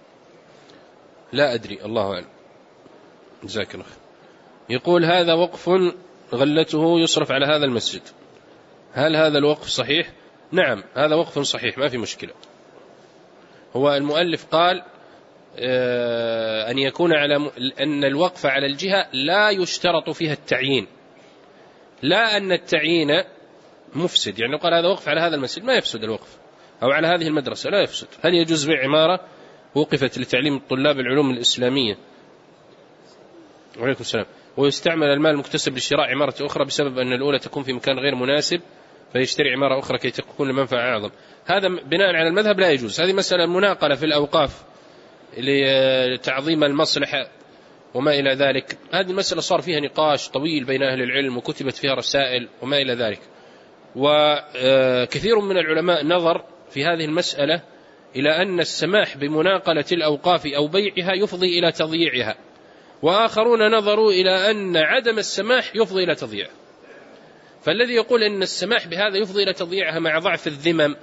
لا أدري، الله أعلم. جزاك الله. يقول هذا وقف غلته يصرف على هذا المسجد، هل هذا الوقف صحيح؟ نعم هذا وقف صحيح ما في مشكلة. هو المؤلف قال أن يكون أن الوقف على الجهة لا يشترط فيها التعيين، لا أن التعيين مفسد. يعني قال هذا وقف على هذا المسجد ما يفسد الوقف، أو على هذه المدرسة لا يفسد. هل يجوز بيع عمارة وقفت لتعليم الطلاب العلوم الإسلامية وعليكم السلام ويستعمل المال المكتسب لشراء عمارة أخرى بسبب أن الأولى تكون في مكان غير مناسب فيشتري عمارة أخرى كي تكون لمنفعة أعظم؟ هذا بناء على المذهب لا يجوز. هذه مسألة مناقلة في الأوقاف لتعظيم المصلحة وما إلى ذلك. هذه المسألة صار فيها نقاش طويل بين أهل العلم وكتبت فيها رسائل وما إلى ذلك، وكثير من العلماء نظر في هذه المسألة إلى أن السماح بمناقلة الأوقاف أو بيعها يفضي إلى تضييعها، وآخرون نظروا إلى أن عدم السماح يفضي إلى تضييعها. فالذي يقول أن السماح بهذا يفضي إلى تضييعها مع ضعف الذمم،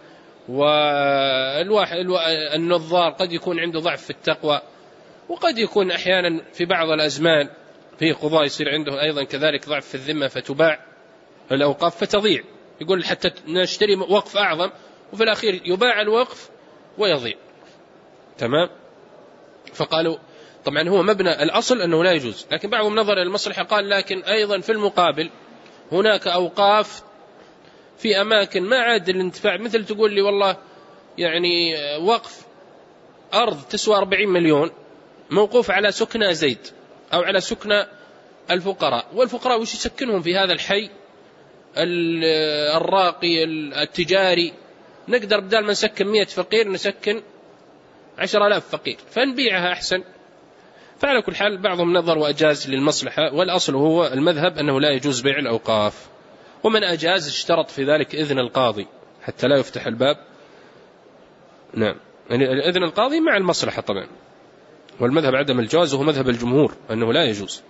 والنظار قد يكون عنده ضعف في التقوى، وقد يكون أحيانا في بعض الأزمان في قضاء يصير عنده أيضا كذلك ضعف في الذمة فتباع الأوقاف فتضيع. يقول حتى نشتري وقف أعظم وفي الأخير يباع الوقف ويضيع. تمام. فقالوا طبعا هو مبنى الأصل أنه لا يجوز، لكن بعضهم نظر إلى المصلحة قال لكن أيضا في المقابل هناك أوقاف في أماكن ما عاد الانتفاع، مثل تقول لي والله يعني وقف أرض تسوى 40 مليون موقوف على سكنى زيد أو على سكنى الفقراء، والفقراء وش يسكنهم في هذا الحي الراقي التجاري؟ نقدر بدل ما نسكن 100 فقير نسكن 10,000 فقير فنبيعها أحسن. فعلى كل حال بعضهم نظر وأجاز للمصلحة، والأصل هو المذهب أنه لا يجوز بيع الأوقاف، ومن أجاز اشترط في ذلك إذن القاضي حتى لا يفتح الباب. نعم، يعني إذن القاضي مع المصلحة طبعا، والمذهب عدم الجواز وهو مذهب الجمهور أنه لا يجوز.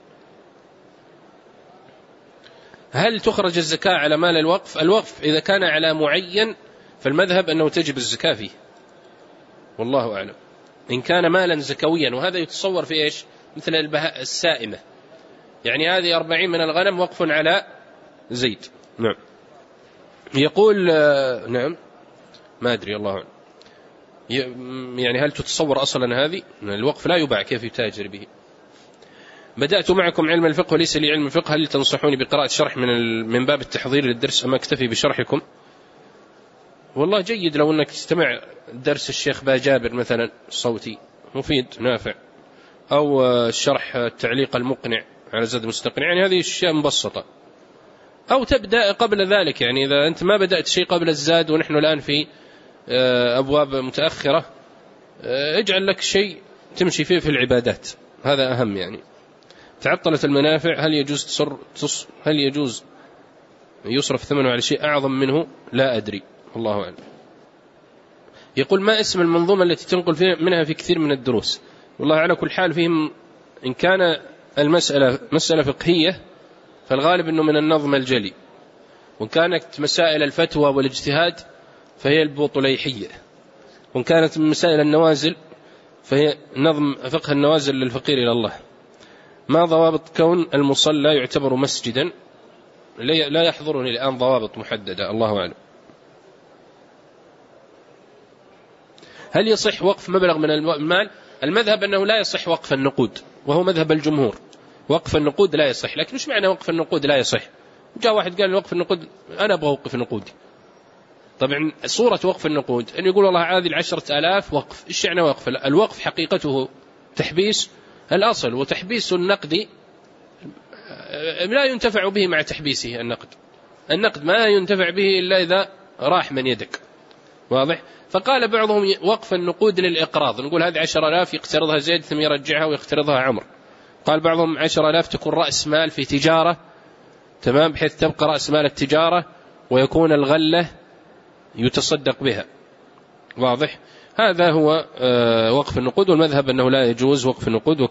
هل تخرج الزكاة على مال الوقف؟ الوقف إذا كان على معين فالمذهب أنه تجب الزكاة فيه، والله أعلم. إن كان مالا زكويا، وهذا يتصور في إيش؟ مثل البهاء السائمة، يعني هذه 40 من الغنم وقف على زيد. نعم. يقول نعم ما أدري الله أعلم، يعني هل تتصور أصلا هذه؟ الوقف لا يباع، كيف يتاجر به؟ بدأت معكم علم الفقه وليس لي علم الفقه، هل تنصحوني بقراءة شرح من باب التحضير للدرس أما أكتفي بشرحكم؟ والله جيد لو أنك تستمع درس الشيخ باجابر مثلا صوتي مفيد نافع، أو الشرح التعليق المقنع على زاد مستقنع، يعني هذه أشياء مبسطة. أو تبدأ قبل ذلك، يعني إذا أنت ما بدأت شيء قبل الزاد ونحن الآن في أبواب متأخرة، اجعل لك شيء تمشي فيه في العبادات، هذا أهم. يعني تعطلت المنافع، هل يجوز يصرف ثمنه على شيء أعظم منه؟ لا أدري، الله أعلم. يقول ما اسم المنظومة التي تنقل منها في كثير من الدروس؟ والله على كل حال فيهم، إن كان المسألة مسألة فقهية فالغالب أنه من النظم الجلي، وإن كانت مسائل الفتوى والاجتهاد فهي البوطليحية، وإن كانت من مسائل النوازل فهي نظم فقه النوازل للفقير إلى الله. ما ضوابط كون المصلى يعتبر مسجدا؟ لا يحضرني الآن ضوابط محددة، الله أعلم. هل يصح وقف مبلغ من المال؟ المذهب أنه لا يصح وقف النقود، وهو مذهب الجمهور، وقف النقود لا يصح. لكن مش معنى وقف النقود لا يصح؟ جاء واحد قال وقف النقود أنا أبغى أوقف نقودي. طبعا صورة وقف النقود أن يقول والله هذه 10,000 وقف. إيش يعني وقف؟ الوقف حقيقته تحبيس الأصل، وتحبيس النقد لا ينتفع به مع تحبيسه. النقد ما ينتفع به إلا إذا راح من يدك، واضح؟ فقال بعضهم وقف النقود للإقراض، نقول هذه 10,000 يقترضها زيد ثم يرجعها ويقترضها عمر. قال بعضهم 10,000 تكون رأس مال في تجارة، تمام، بحيث تبقى رأس مال التجارة ويكون الغلة يتصدق بها، واضح؟ هذا هو وقف النقود، والمذهب أنه لا يجوز وقف النقود،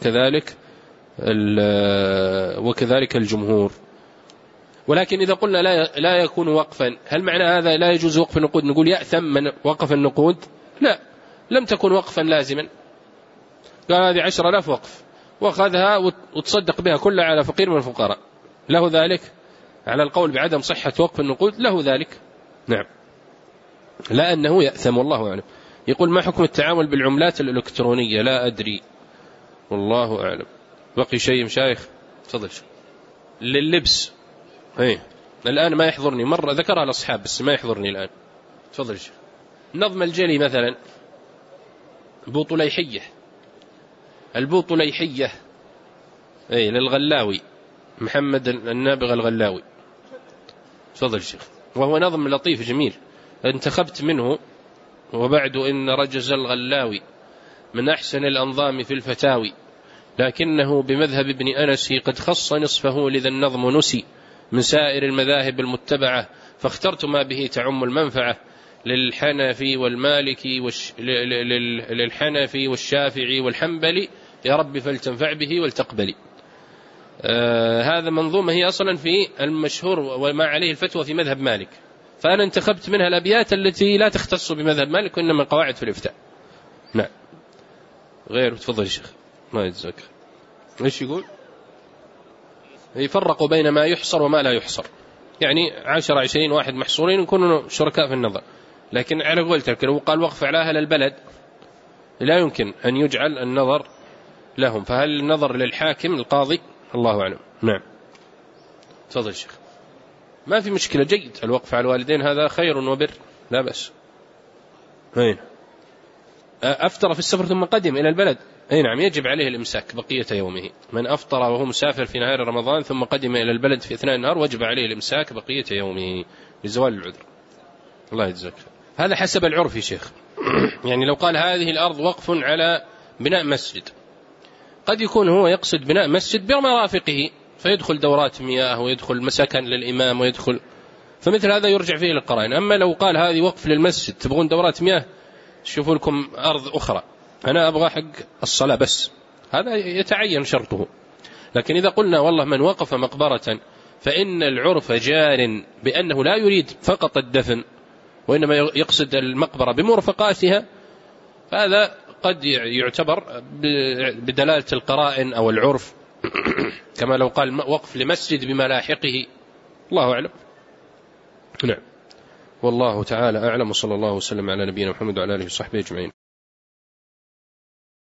وكذلك الجمهور. ولكن إذا قلنا لا يكون وقفا، هل معنى هذا لا يجوز وقف النقود نقول يأثم من وقف النقود؟ لا، لم تكن وقفا لازما. قال هذه 10,000 وقف وأخذها وتصدق بها كلها على فقير من الفقراء، له ذلك؟ على القول بعدم صحة وقف النقود له ذلك، نعم، لا أنه يأثم، والله أعلم. يقول ما حكم التعامل بالعملات الإلكترونية؟ لا أدري، والله أعلم. بقي شيء مشايخ؟ تفضل. لللبس الآن ما يحضرني، مرة ذكرها الأصحاب بس ما يحضرني الآن. تفضل. نظم الجلي مثلا، بوطليحية، البوطليحية للغلاوي محمد النابغ الغلاوي. تفضل شيخ. وهو نظم لطيف جميل، انتخبت منه وبعد إن رجز الغلاوي من أحسن الأنظام في الفتاوي، لكنه بمذهب ابن أنس قد خص نصفه لذا النظم نسي من سائر المذاهب المتبعة، فاخترت ما به تعم المنفعة للحنفي والمالكي للحنفي والشافعي والحنبلي، يا رب فلتنفع به ولتقبلي. هذا منظومة هي أصلا في المشهور وما عليه الفتوى في مذهب مالك، فأنا انتخبت منها الأبيات التي لا تختص بمذهب مالك وإنما قواعد في الإفتاء. نعم. غير. تفضل يا شيخ. ما يتذكر ايش يقول؟ يفرقوا بين ما يحصر وما لا يحصر، يعني 10 20 واحد محصورين يكونوا شركاء في النظر. لكن على قولتك لو قال وقف على أهل البلد لا يمكن أن يجعل النظر لهم، فهل النظر للحاكم القاضي؟ الله أعلم. نعم. تفضل شيخ. ما في مشكلة، جيد الوقف على الوالدين هذا خير وبر، لا بأس. أفطر في السفر ثم قدم إلى البلد، نعم، يجب عليه الإمساك بقية يومه. من أفطر وهو مسافر في نهار رمضان ثم قدم إلى البلد في أثناء النهار وجب عليه الإمساك بقية يومه لزوال العذر. الله يجزاك. هذا حسب العرف يا شيخ. يعني لو قال هذه الأرض وقف على بناء مسجد، قد يكون هو يقصد بناء مسجد بمرافقه، فيدخل دورات مياه ويدخل مسكن للإمام ويدخل، فمثل هذا يرجع فيه للقرائن. أما لو قال هذه وقف للمسجد، تبغون دورات مياه، شوفوا لكم أرض أخرى، أنا أبغى حق الصلاة بس، هذا يتعين شرطه. لكن إذا قلنا والله من وقف مقبرة فإن العرف جار بأنه لا يريد فقط الدفن وإنما يقصد المقبرة بمرفقاتها، فهذا قد يعتبر بدلالة القرائن أو العرف كما لو قال وقف لمسجد بملاحقه. الله أعلم. نعم، والله تعالى أعلم، وصلى الله وسلم على نبينا محمد وعلى آله وصحبه أجمعين.